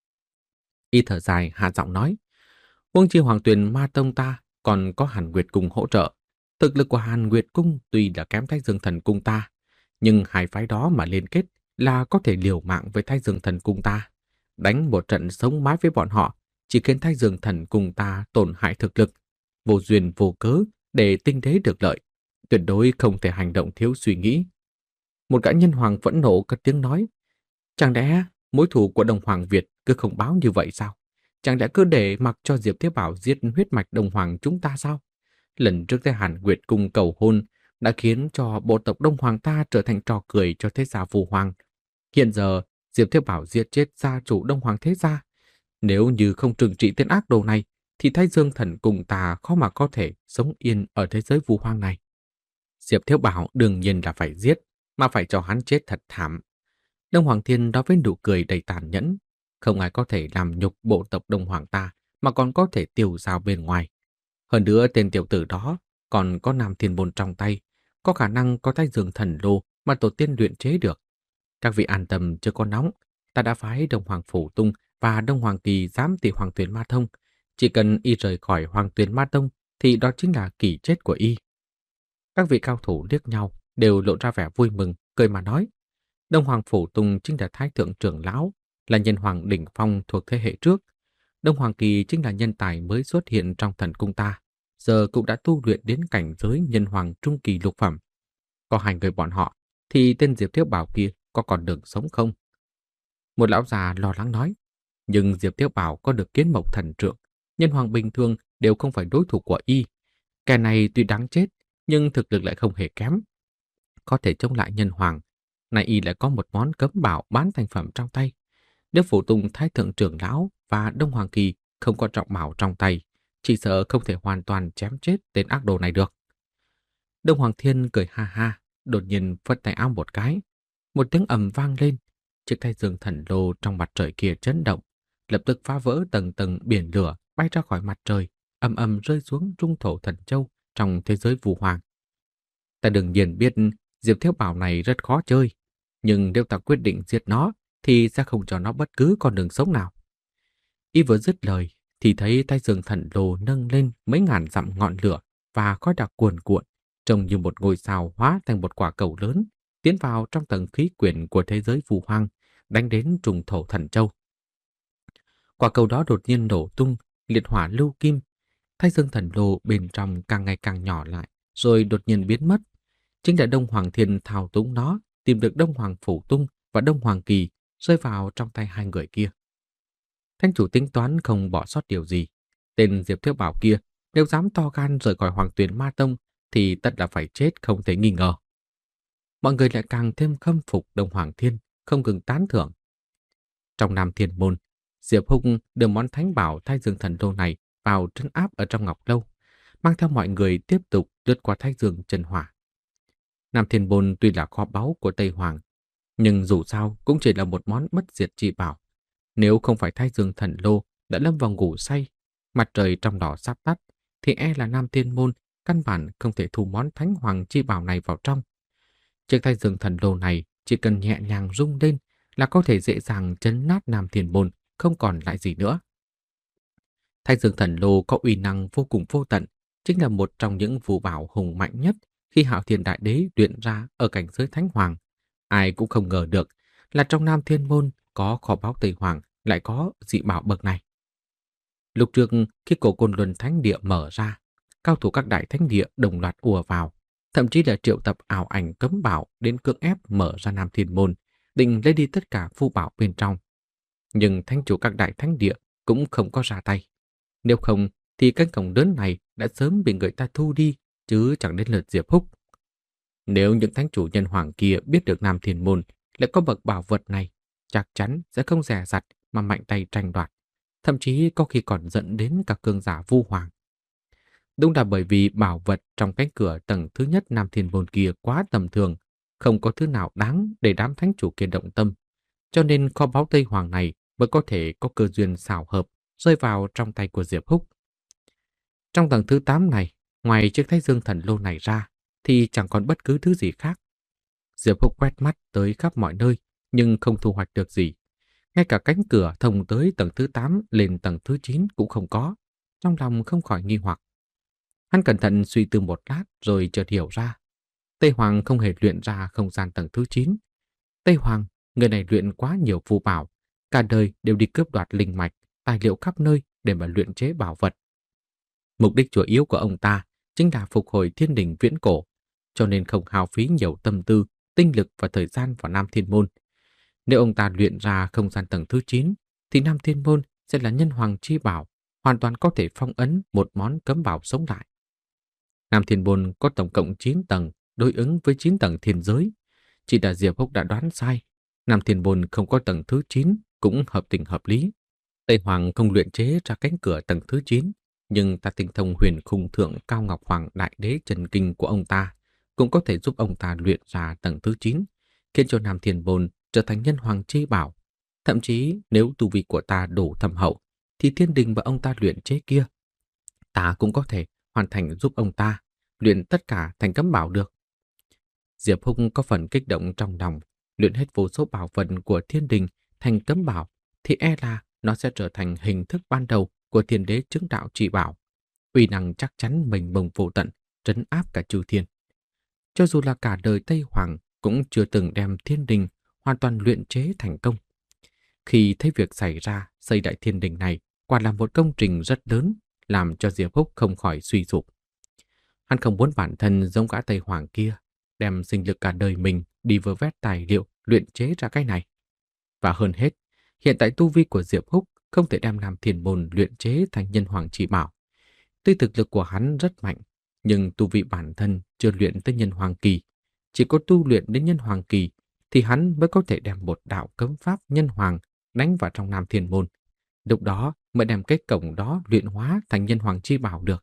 Y thở dài hạ giọng nói, huống chi Hoàng Tuyền Ma Tông ta còn có Hàn Nguyệt Cung hỗ trợ. Thực lực của Hàn Nguyệt Cung tuy là kém Thái Dương Thần Cung ta, nhưng hai phái đó mà liên kết là có thể liều mạng với Thái Dương Thần Cung ta. Đánh một trận sống mái với bọn họ chỉ khiến Thái Dương Thần Cung ta tổn hại thực lực, vô duyên vô cớ để tinh tế được lợi, tuyệt đối không thể hành động thiếu suy nghĩ. Một gã nhân hoàng phẫn nộ cất tiếng nói, chẳng lẽ mối thù của Đông Hoàng Việt cứ không báo như vậy sao? Chẳng lẽ cứ để mặc cho Diệp Thế Bảo giết huyết mạch Đông Hoàng chúng ta sao? Lần trước tới Hàn Nguyệt Cung cầu hôn đã khiến cho bộ tộc Đông Hoàng ta trở thành trò cười cho thế gia phù hoàng. Hiện giờ Diệp Thế Bảo giết chết gia chủ Đông Hoàng thế gia. Nếu như không trừng trị tên ác đồ này, thì Thái Dương Thần cùng ta khó mà có thể sống yên ở thế giới phù hoàng này. Diệp Thế Bảo đương nhiên là phải giết, mà phải cho hắn chết thật thảm. Đông Hoàng Thiên nói với nụ cười đầy tàn nhẫn, không ai có thể làm nhục bộ tộc Đông Hoàng ta mà còn có thể tiêu dao bên ngoài. Hơn nữa tên tiểu tử đó còn có Nam Thiên Môn trong tay, có khả năng có Thái Dương Thần Lô mà tổ tiên luyện chế được. Các vị an tâm chưa có nóng, ta đã phái Đông Hoàng Phủ Tung và Đông Hoàng Kỳ giám thị Hoàng Tuyền Ma Tông. Chỉ cần y rời khỏi Hoàng Tuyền Ma Tông thì đó chính là kỳ chết của y. Các vị cao thủ liếc nhau đều lộ ra vẻ vui mừng, cười mà nói. Đông Hoàng Phủ Tung chính là Thái Thượng trưởng lão, là nhân hoàng đỉnh phong thuộc thế hệ trước. Đông Hoàng Kỳ chính là nhân tài mới xuất hiện trong thần cung ta, giờ cũng đã tu luyện đến cảnh giới nhân hoàng trung kỳ lục phẩm. Có hai người bọn họ, thì tên Diệp Thiếu Bảo kia có còn đường sống không? Một lão già lo lắng nói, nhưng Diệp Thiếu Bảo có được kiến mộc thần trượng, nhân hoàng bình thường đều không phải đối thủ của y. Kẻ này tuy đáng chết, nhưng thực lực lại không hề kém, có thể chống lại nhân hoàng. Nay y lại có một món cấm bảo bán thành phẩm trong tay. Nếu Phủ Tung Thái Thượng trưởng lão và Đông Hoàng Kỳ không có trọng bảo trong tay, chỉ sợ không thể hoàn toàn chém chết tên ác đồ này được. Đông Hoàng Thiên cười ha ha, đột nhiên phất tay áo một cái. Một tiếng ầm vang lên, chiếc Thái Dương Thần Lô trong mặt trời kia chấn động, lập tức phá vỡ tầng tầng biển lửa, bay ra khỏi mặt trời, ầm ầm rơi xuống trung thổ Thần Châu trong thế giới phù hoàng. Ta đương nhiên biết Diệp Thiếu Bảo này rất khó chơi, nhưng nếu ta quyết định giết nó thì sẽ không cho nó bất cứ con đường sống nào. Y vừa dứt lời thì thấy Thái Dương Thần Lô nâng lên mấy ngàn dặm ngọn lửa và khói đặc cuồn cuộn, trông như một ngôi sao hóa thành một quả cầu lớn, tiến vào trong tầng khí quyển của thế giới phù hoang, đánh đến trùng thổ Thần Châu. Quả cầu đó đột nhiên nổ tung, liệt hỏa lưu kim. Thái Dương Thần Lô bên trong càng ngày càng nhỏ lại, rồi đột nhiên biến mất. Chính là Đông Hoàng Thiên thao túng nó, tìm được Đông Hoàng Phủ Tung và Đông Hoàng Kỳ rơi vào trong tay hai người kia. Thánh chủ tính toán không bỏ sót điều gì. Tên Diệp Thiếu Bảo kia nếu dám to gan rời khỏi Hoàng Tuyền Ma Tông thì tất là phải chết không thể nghi ngờ. Mọi người lại càng thêm khâm phục Đông Hoàng Thiên, không ngừng tán thưởng. Trong Nam Thiên Môn, Diệp Hùng đưa món thánh bảo Thái Dương Thần Lô này vào trấn áp ở trong Ngọc Lâu, mang theo mọi người tiếp tục lướt qua Thái Dương Chân Hỏa. Nam Thiên Môn tuy là kho báu của Tây Hoàng, nhưng dù sao cũng chỉ là một món bất diệt chi bảo. Nếu không phải Thái Dương Thần Lô đã lâm vào ngủ say, mặt trời trong đó sắp tắt, thì e là Nam Thiên Môn căn bản không thể thu món thánh hoàng chi bảo này vào trong. Chiếc thái dương thần lô này chỉ cần nhẹ nhàng rung lên là có thể dễ dàng chấn nát Nam Thiên Môn, không còn lại gì nữa. Thái dương thần lô có uy năng vô cùng vô tận, chính là một trong những phù bảo hùng mạnh nhất khi Hạo Thiên Đại Đế luyện ra ở cảnh giới Thánh Hoàng. Ai cũng không ngờ được là trong Nam Thiên Môn có kho báu Tây Hoàng lại có dị bảo bậc này. Lúc trước khi cổ Côn Luân Thánh Địa mở ra, cao thủ các đại thánh địa đồng loạt ùa vào, thậm chí là triệu tập ảo ảnh cấm bảo đến cưỡng ép mở ra Nam Thiên Môn, định lấy đi tất cả phù bảo bên trong. Nhưng thánh chủ các đại thánh địa cũng không có ra tay. Nếu không thì cánh cổng lớn này đã sớm bị người ta thu đi, chứ chẳng đến lượt Diệp Húc. Nếu những thánh chủ nhân hoàng kia biết được Nam Thiên Môn lại có bậc bảo vật này, chắc chắn sẽ không dè dặt mà mạnh tay tranh đoạt, thậm chí có khi còn dẫn đến cả cường giả vu hoàng. Đúng là bởi vì bảo vật trong cánh cửa tầng thứ nhất Nam Thiên Môn kia quá tầm thường, không có thứ nào đáng để đám thánh chủ kia động tâm, cho nên kho báu Tây Hoàng này mới có thể có cơ duyên xảo hợp rơi vào trong tay của Diệp Húc. Trong tầng thứ tám này, ngoài chiếc thái dương thần lô này ra, thì chẳng còn bất cứ thứ gì khác. Diệp Húc quét mắt tới khắp mọi nơi, nhưng không thu hoạch được gì. Ngay cả cánh cửa thông tới tầng thứ tám lên tầng thứ chín cũng không có. Trong lòng không khỏi nghi hoặc. Hắn cẩn thận suy tư một lát rồi chợt hiểu ra. Tây Hoàng không hề luyện ra không gian tầng thứ chín. Tây Hoàng, người này luyện quá nhiều phù bảo, cả đời đều đi cướp đoạt linh mạch, tài liệu khắp nơi để mà luyện chế bảo vật. Mục đích chủ yếu của ông ta chính là phục hồi thiên đình viễn cổ, cho nên không hao phí nhiều tâm tư, tinh lực và thời gian vào Nam Thiên Môn. Nếu ông ta luyện ra không gian tầng thứ chín, thì Nam Thiên Môn sẽ là nhân hoàng chi bảo, hoàn toàn có thể phong ấn một món cấm bảo sống lại. Nam Thiên Môn có tổng cộng chín tầng, đối ứng với chín tầng thiên giới. Chỉ là Diệp Húc đã đoán sai, Nam Thiên Môn không có tầng thứ chín cũng hợp tình hợp lý. Tây Hoàng không luyện chế ra cánh cửa tầng thứ chín, nhưng ta tinh thông huyền khung thượng Cao Ngọc Hoàng Đại Đế Trần Kinh của ông ta cũng có thể giúp ông ta luyện ra tầng thứ chín, khiến cho Nam Thiên Môn trở thành nhân hoàng chi bảo. Thậm chí nếu tu vi của ta đủ thâm hậu, thì thiên đình và ông ta luyện chế kia, ta cũng có thể hoàn thành giúp ông ta luyện tất cả thành cấm bảo được. Diệp Húc có phần kích động trong lòng, luyện hết vô số bảo vật của thiên đình thành cấm bảo, thì e là nó sẽ trở thành hình thức ban đầu của thiên đế chứng đạo trị bảo. Uy năng chắc chắn mình bồng vô tận, trấn áp cả chư thiên. Cho dù là cả đời Tây Hoàng cũng chưa từng đem thiên đình hoàn toàn luyện chế thành công. Khi thấy việc xảy ra xây đại thiên đình này quả là một công trình rất lớn, làm cho Diệp Húc không khỏi suy sụp. Hắn không muốn bản thân giống gã Tây Hoàng kia, đem sinh lực cả đời mình đi vơ vét tài liệu luyện chế ra cái này. Và hơn hết, hiện tại tu vi của Diệp Húc không thể đem Nam Thiên Môn luyện chế thành nhân hoàng chỉ bảo. Tuy thực lực của hắn rất mạnh, nhưng tu vi bản thân chưa luyện tới nhân hoàng kỳ. Chỉ có tu luyện đến nhân hoàng kỳ thì hắn mới có thể đem một đạo cấm pháp nhân hoàng đánh vào trong Nam Thiên Môn. Lúc đó mới đem cái cổng đó luyện hóa thành nhân hoàng chi bảo được.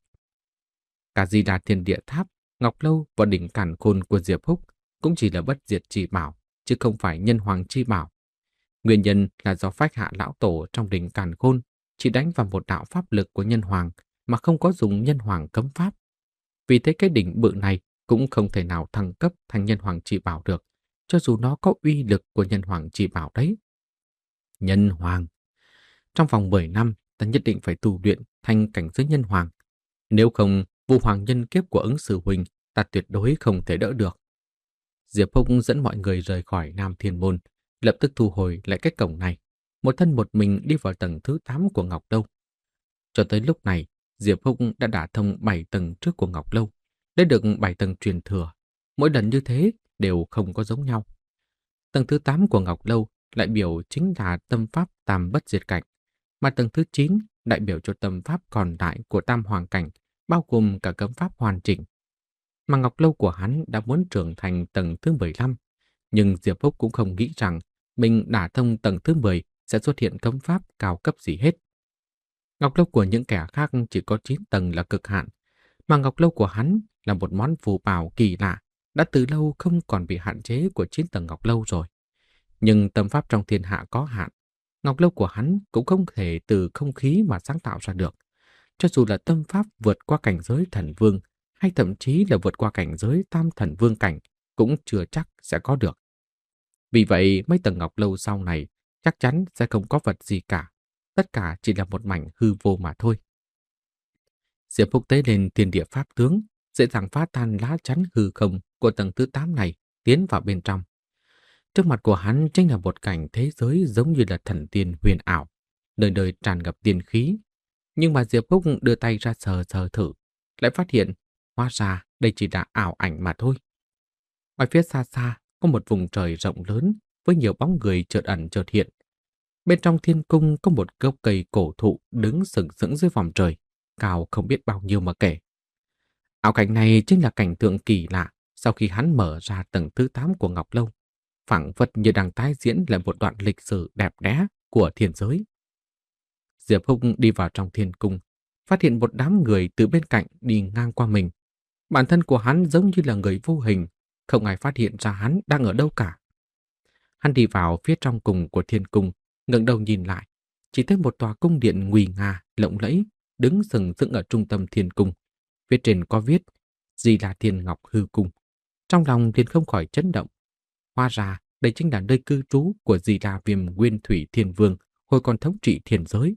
Cả Di Đà Thiên Địa Tháp, Ngọc Lâu và đỉnh Càn Khôn của Diệp Húc cũng chỉ là bất diệt chi bảo, chứ không phải nhân hoàng chi bảo. Nguyên nhân là do phách hạ lão tổ trong đỉnh Càn Khôn chỉ đánh vào một đạo pháp lực của nhân hoàng mà không có dùng nhân hoàng cấm pháp. Vì thế cái đỉnh bự này cũng không thể nào thăng cấp thành nhân hoàng chi bảo được, cho dù nó có uy lực của nhân hoàng chi bảo đấy. Nhân hoàng. Trong vòng mười năm, ta nhất định phải tu luyện thành cảnh giới nhân hoàng. Nếu không, vụ hoàng nhân kiếp của ứng sư huynh ta tuyệt đối không thể đỡ được. Diệp Húc dẫn mọi người rời khỏi Nam Thiên Môn, lập tức thu hồi lại cái cổng này, một thân một mình đi vào tầng thứ tám của Ngọc Lâu. Cho tới lúc này, Diệp Húc đã đả thông bảy tầng trước của Ngọc Lâu, lấy được bảy tầng truyền thừa. Mỗi lần như thế đều không có giống nhau. Tầng thứ tám của Ngọc Lâu lại biểu chính là tâm pháp tam bất diệt cảnh, mà tầng thứ chín đại biểu cho tâm pháp còn lại của tam hoàng cảnh, bao gồm cả cấm pháp hoàn chỉnh. Mà Ngọc Lâu của hắn đã muốn trưởng thành tầng thứ mười lăm, nhưng Diệp Húc cũng không nghĩ rằng mình đả thông tầng thứ mười sẽ xuất hiện cấm pháp cao cấp gì hết. Ngọc Lâu của những kẻ khác chỉ có chín tầng là cực hạn, mà Ngọc Lâu của hắn là một món phù bảo kỳ lạ, đã từ lâu không còn bị hạn chế của chín tầng Ngọc Lâu rồi. Nhưng tâm pháp trong thiên hạ có hạn, Ngọc Lâu của hắn cũng không thể từ không khí mà sáng tạo ra được. Cho dù là tâm pháp vượt qua cảnh giới thần vương, hay thậm chí là vượt qua cảnh giới tam thần vương cảnh, cũng chưa chắc sẽ có được. Vì vậy, mấy tầng ngọc lâu sau này chắc chắn sẽ không có vật gì cả. Tất cả chỉ là một mảnh hư vô mà thôi. Diệp Phúc tế lên thiên địa pháp tướng, dễ dàng phá tan lá chắn hư không của tầng thứ tám này, tiến vào bên trong. Trước mặt của hắn chính là một cảnh thế giới giống như là thần tiên huyền ảo, nơi nơi tràn ngập tiên khí. Nhưng mà Diệp Phúc đưa tay ra sờ sờ thử, lại phát hiện hóa ra đây chỉ là ảo ảnh mà thôi. Ngoài phía xa xa có một vùng trời rộng lớn với nhiều bóng người chợt ẩn chợt hiện. Bên trong thiên cung có một gốc cây cổ thụ đứng sừng sững dưới vòm trời, cao không biết bao nhiêu mà kể. Ảo cảnh này chính là cảnh tượng kỳ lạ sau khi hắn mở ra tầng thứ tám của Ngọc Lâu, phảng phất như đang tái diễn lại một đoạn lịch sử đẹp đẽ của thiên giới. Diệp Húc đi vào trong thiên cung, phát hiện một đám người từ bên cạnh đi ngang qua mình. Bản thân của hắn giống như là người vô hình, không ai phát hiện ra hắn đang ở đâu cả. Hắn đi vào phía trong cùng của thiên cung, ngẩng đầu nhìn lại, chỉ thấy một tòa cung điện nguy nga, lộng lẫy, đứng sừng sững ở trung tâm thiên cung. Phía trên có viết, Di Đà Thiên Ngọc Hư Cung. Trong lòng liền không khỏi chấn động. Hóa ra, đây chính là nơi cư trú của Di Đà Viêm Nguyên Thủy Thiên Vương, hồi còn thống trị thiên giới.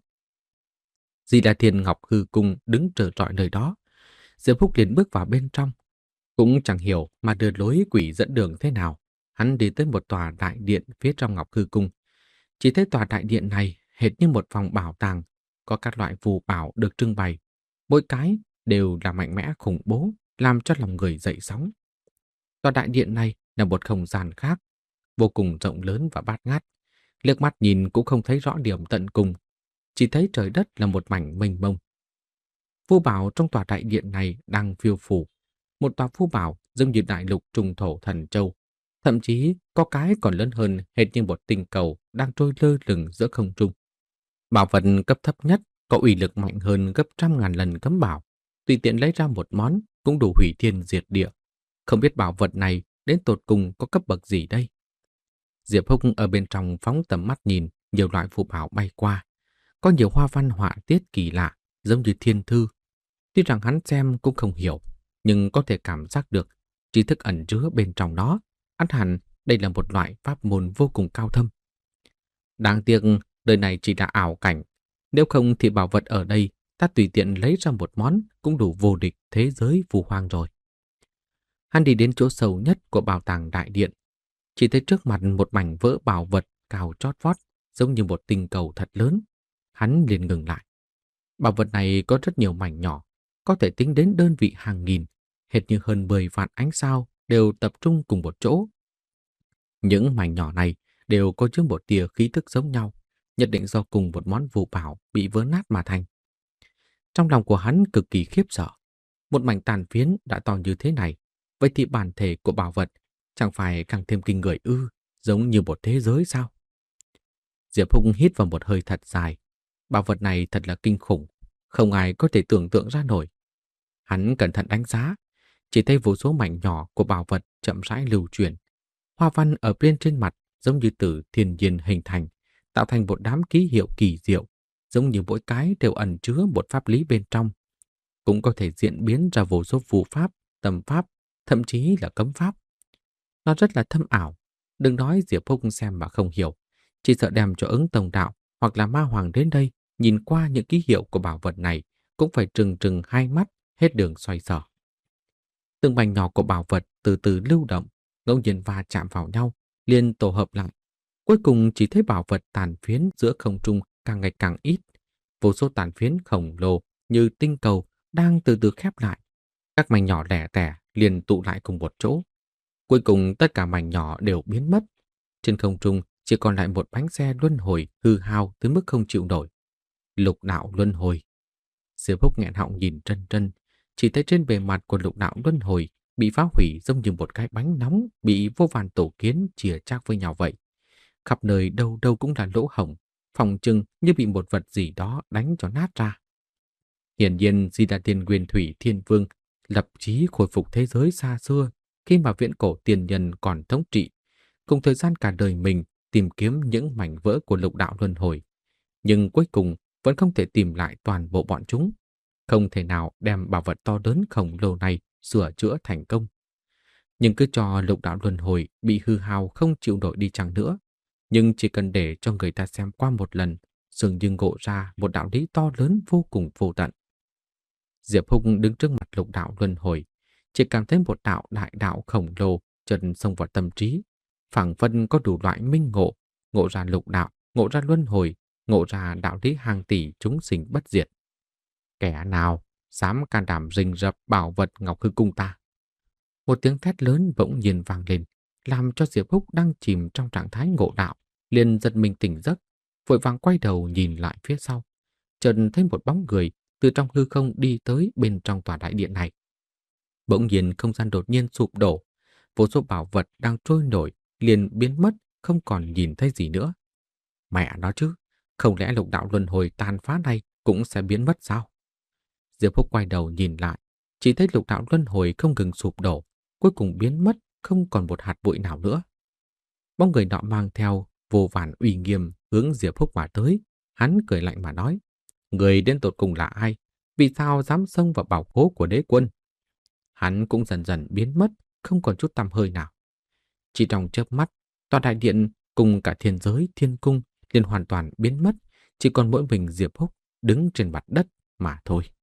Di Đà Thiên Ngọc Hư Cung đứng trở trọi nơi đó. Diệp Phúc liền bước vào bên trong. Cũng chẳng hiểu mà đưa lối quỷ dẫn đường thế nào. Hắn đi tới một tòa đại điện phía trong Ngọc Hư Cung. Chỉ thấy tòa đại điện này hệt như một phòng bảo tàng, có các loại phù bảo được trưng bày. Mỗi cái đều là mạnh mẽ khủng bố, làm cho lòng người dậy sóng. Tòa đại điện này là một không gian khác, vô cùng rộng lớn và bát ngát. Liếc mắt nhìn cũng không thấy rõ điểm tận cùng, chỉ thấy trời đất là một mảnh mênh mông. Phù bảo trong tòa đại điện này đang phiêu phù. Một tòa phù bảo giống như đại lục trùng thổ thần châu. Thậm chí có cái còn lớn hơn, hệt như một tinh cầu đang trôi lơ lửng giữa không trung. Bảo vật cấp thấp nhất có uy lực mạnh hơn gấp trăm ngàn lần cấm bảo. Tùy tiện lấy ra một món cũng đủ hủy thiên diệt địa. Không biết bảo vật này đến tột cùng có cấp bậc gì đây? Diệp Húc ở bên trong phóng tầm mắt nhìn nhiều loại phù bảo bay qua. Có nhiều hoa văn họa tiết kỳ lạ, giống như thiên thư. Tuy rằng hắn xem cũng không hiểu, nhưng có thể cảm giác được tri thức ẩn chứa bên trong nó. Ắt hẳn đây là một loại pháp môn vô cùng cao thâm. Đáng tiếc đời này chỉ là ảo cảnh. Nếu không thì bảo vật ở đây ta tùy tiện lấy ra một món cũng đủ vô địch thế giới phù hoang rồi. Hắn đi đến chỗ sâu nhất của bảo tàng đại điện. Chỉ thấy trước mặt một mảnh vỡ bảo vật cao chót vót, giống như một tinh cầu thật lớn. Hắn liền ngừng lại. Bảo vật này có rất nhiều mảnh nhỏ, có thể tính đến đơn vị hàng nghìn, hệt như hơn mười vạn ánh sao đều tập trung cùng một chỗ. Những mảnh nhỏ này đều có chứa một tia khí thức giống nhau, nhất định do cùng một món phù bảo bị vỡ nát mà thành. Trong lòng của hắn cực kỳ khiếp sợ. Một mảnh tàn phiến đã to như thế này, vậy thì bản thể của bảo vật chẳng phải càng thêm kinh người ư, giống như một thế giới sao? Diệp Húc hít vào một hơi thật dài. Bảo vật này thật là kinh khủng, không ai có thể tưởng tượng ra nổi. Hắn cẩn thận đánh giá, chỉ thấy vô số mảnh nhỏ của bảo vật chậm rãi lưu chuyển. Hoa văn ở bên trên mặt giống như từ thiên nhiên hình thành, tạo thành một đám ký hiệu kỳ diệu, giống như mỗi cái đều ẩn chứa một pháp lý bên trong. Cũng có thể diễn biến ra vô số phù pháp, tâm pháp, thậm chí là cấm pháp. Nó rất là thâm ảo, đừng nói Diệp Húc xem mà không hiểu, chỉ sợ đem cho ứng tông đạo hoặc là ma hoàng đến đây nhìn qua những ký hiệu của bảo vật này cũng phải trừng trừng hai mắt, hết đường xoay sở. Từng mảnh nhỏ của bảo vật từ từ lưu động, ngẫu nhiên va chạm vào nhau, liền tổ hợp lại. Cuối cùng chỉ thấy bảo vật tàn phiến giữa không trung càng ngày càng ít. Vô số tàn phiến khổng lồ như tinh cầu đang từ từ khép lại. Các mảnh nhỏ lẻ tẻ liền tụ lại cùng một chỗ. Cuối cùng tất cả mảnh nhỏ đều biến mất. Trên không trung chỉ còn lại một bánh xe luân hồi hư hao tới mức không chịu nổi. Lục đạo luân hồi. Diệp Húc nghẹn họng nhìn trân trân, chỉ thấy trên bề mặt của lục đạo luân hồi bị phá hủy giống như một cái bánh nóng bị vô vàn tổ kiến chìa chác với nhau vậy. Khắp nơi đâu đâu cũng là lỗ hổng, phòng trưng như bị một vật gì đó đánh cho nát ra. Hiển nhiên Di Đà Thiên Nguyên Thủy Thiên Vương lập chí khôi phục thế giới xa xưa khi mà viễn cổ tiền nhân còn thống trị, cùng thời gian cả đời mình tìm kiếm những mảnh vỡ của lục đạo luân hồi. Nhưng cuối cùng vẫn không thể tìm lại toàn bộ bọn chúng, không thể nào đem bảo vật to lớn khổng lồ này sửa chữa thành công. Nhưng cứ cho lục đạo luân hồi bị hư hao không chịu nổi đi chăng nữa, nhưng chỉ cần để cho người ta xem qua một lần, dường như ngộ ra một đạo lý to lớn vô cùng vô tận. Diệp Hùng đứng trước mặt lục đạo luân hồi, chỉ cảm thấy một đạo đại đạo khổng lồ trần xông vào tâm trí, phảng phất có đủ loại minh ngộ, ngộ ra lục đạo, ngộ ra luân hồi, ngộ ra đạo lý hàng tỷ chúng sinh bất diệt. Kẻ nào dám can đảm rình rập bảo vật Ngọc Hư Cung ta? Một tiếng thét lớn bỗng nhiên vang lên, làm cho Diệp Húc đang chìm trong trạng thái ngộ đạo, liền giật mình tỉnh giấc, vội vàng quay đầu nhìn lại phía sau, chợt thấy một bóng người từ trong hư không đi tới bên trong tòa đại điện này. Bỗng nhiên không gian đột nhiên sụp đổ, vô số bảo vật đang trôi nổi liền biến mất, không còn nhìn thấy gì nữa. Mẹ nó chứ, không lẽ lục đạo luân hồi tàn phá này cũng sẽ biến mất sao? Diệp Húc quay đầu nhìn lại, chỉ thấy lục đạo luân hồi không ngừng sụp đổ, cuối cùng biến mất, không còn một hạt bụi nào nữa. Bóng người nọ mang theo vô vàn uy nghiêm hướng Diệp Húc mà tới, hắn cười lạnh mà nói: người đến tột cùng là ai? Vì sao dám xông vào bảo khố của đế quân? Hắn cũng dần dần biến mất, không còn chút tăm hơi nào. Chỉ trong chớp mắt, tòa đại điện cùng cả thiên giới thiên cung liền hoàn toàn biến mất, chỉ còn mỗi mình Diệp Húc đứng trên mặt đất mà thôi.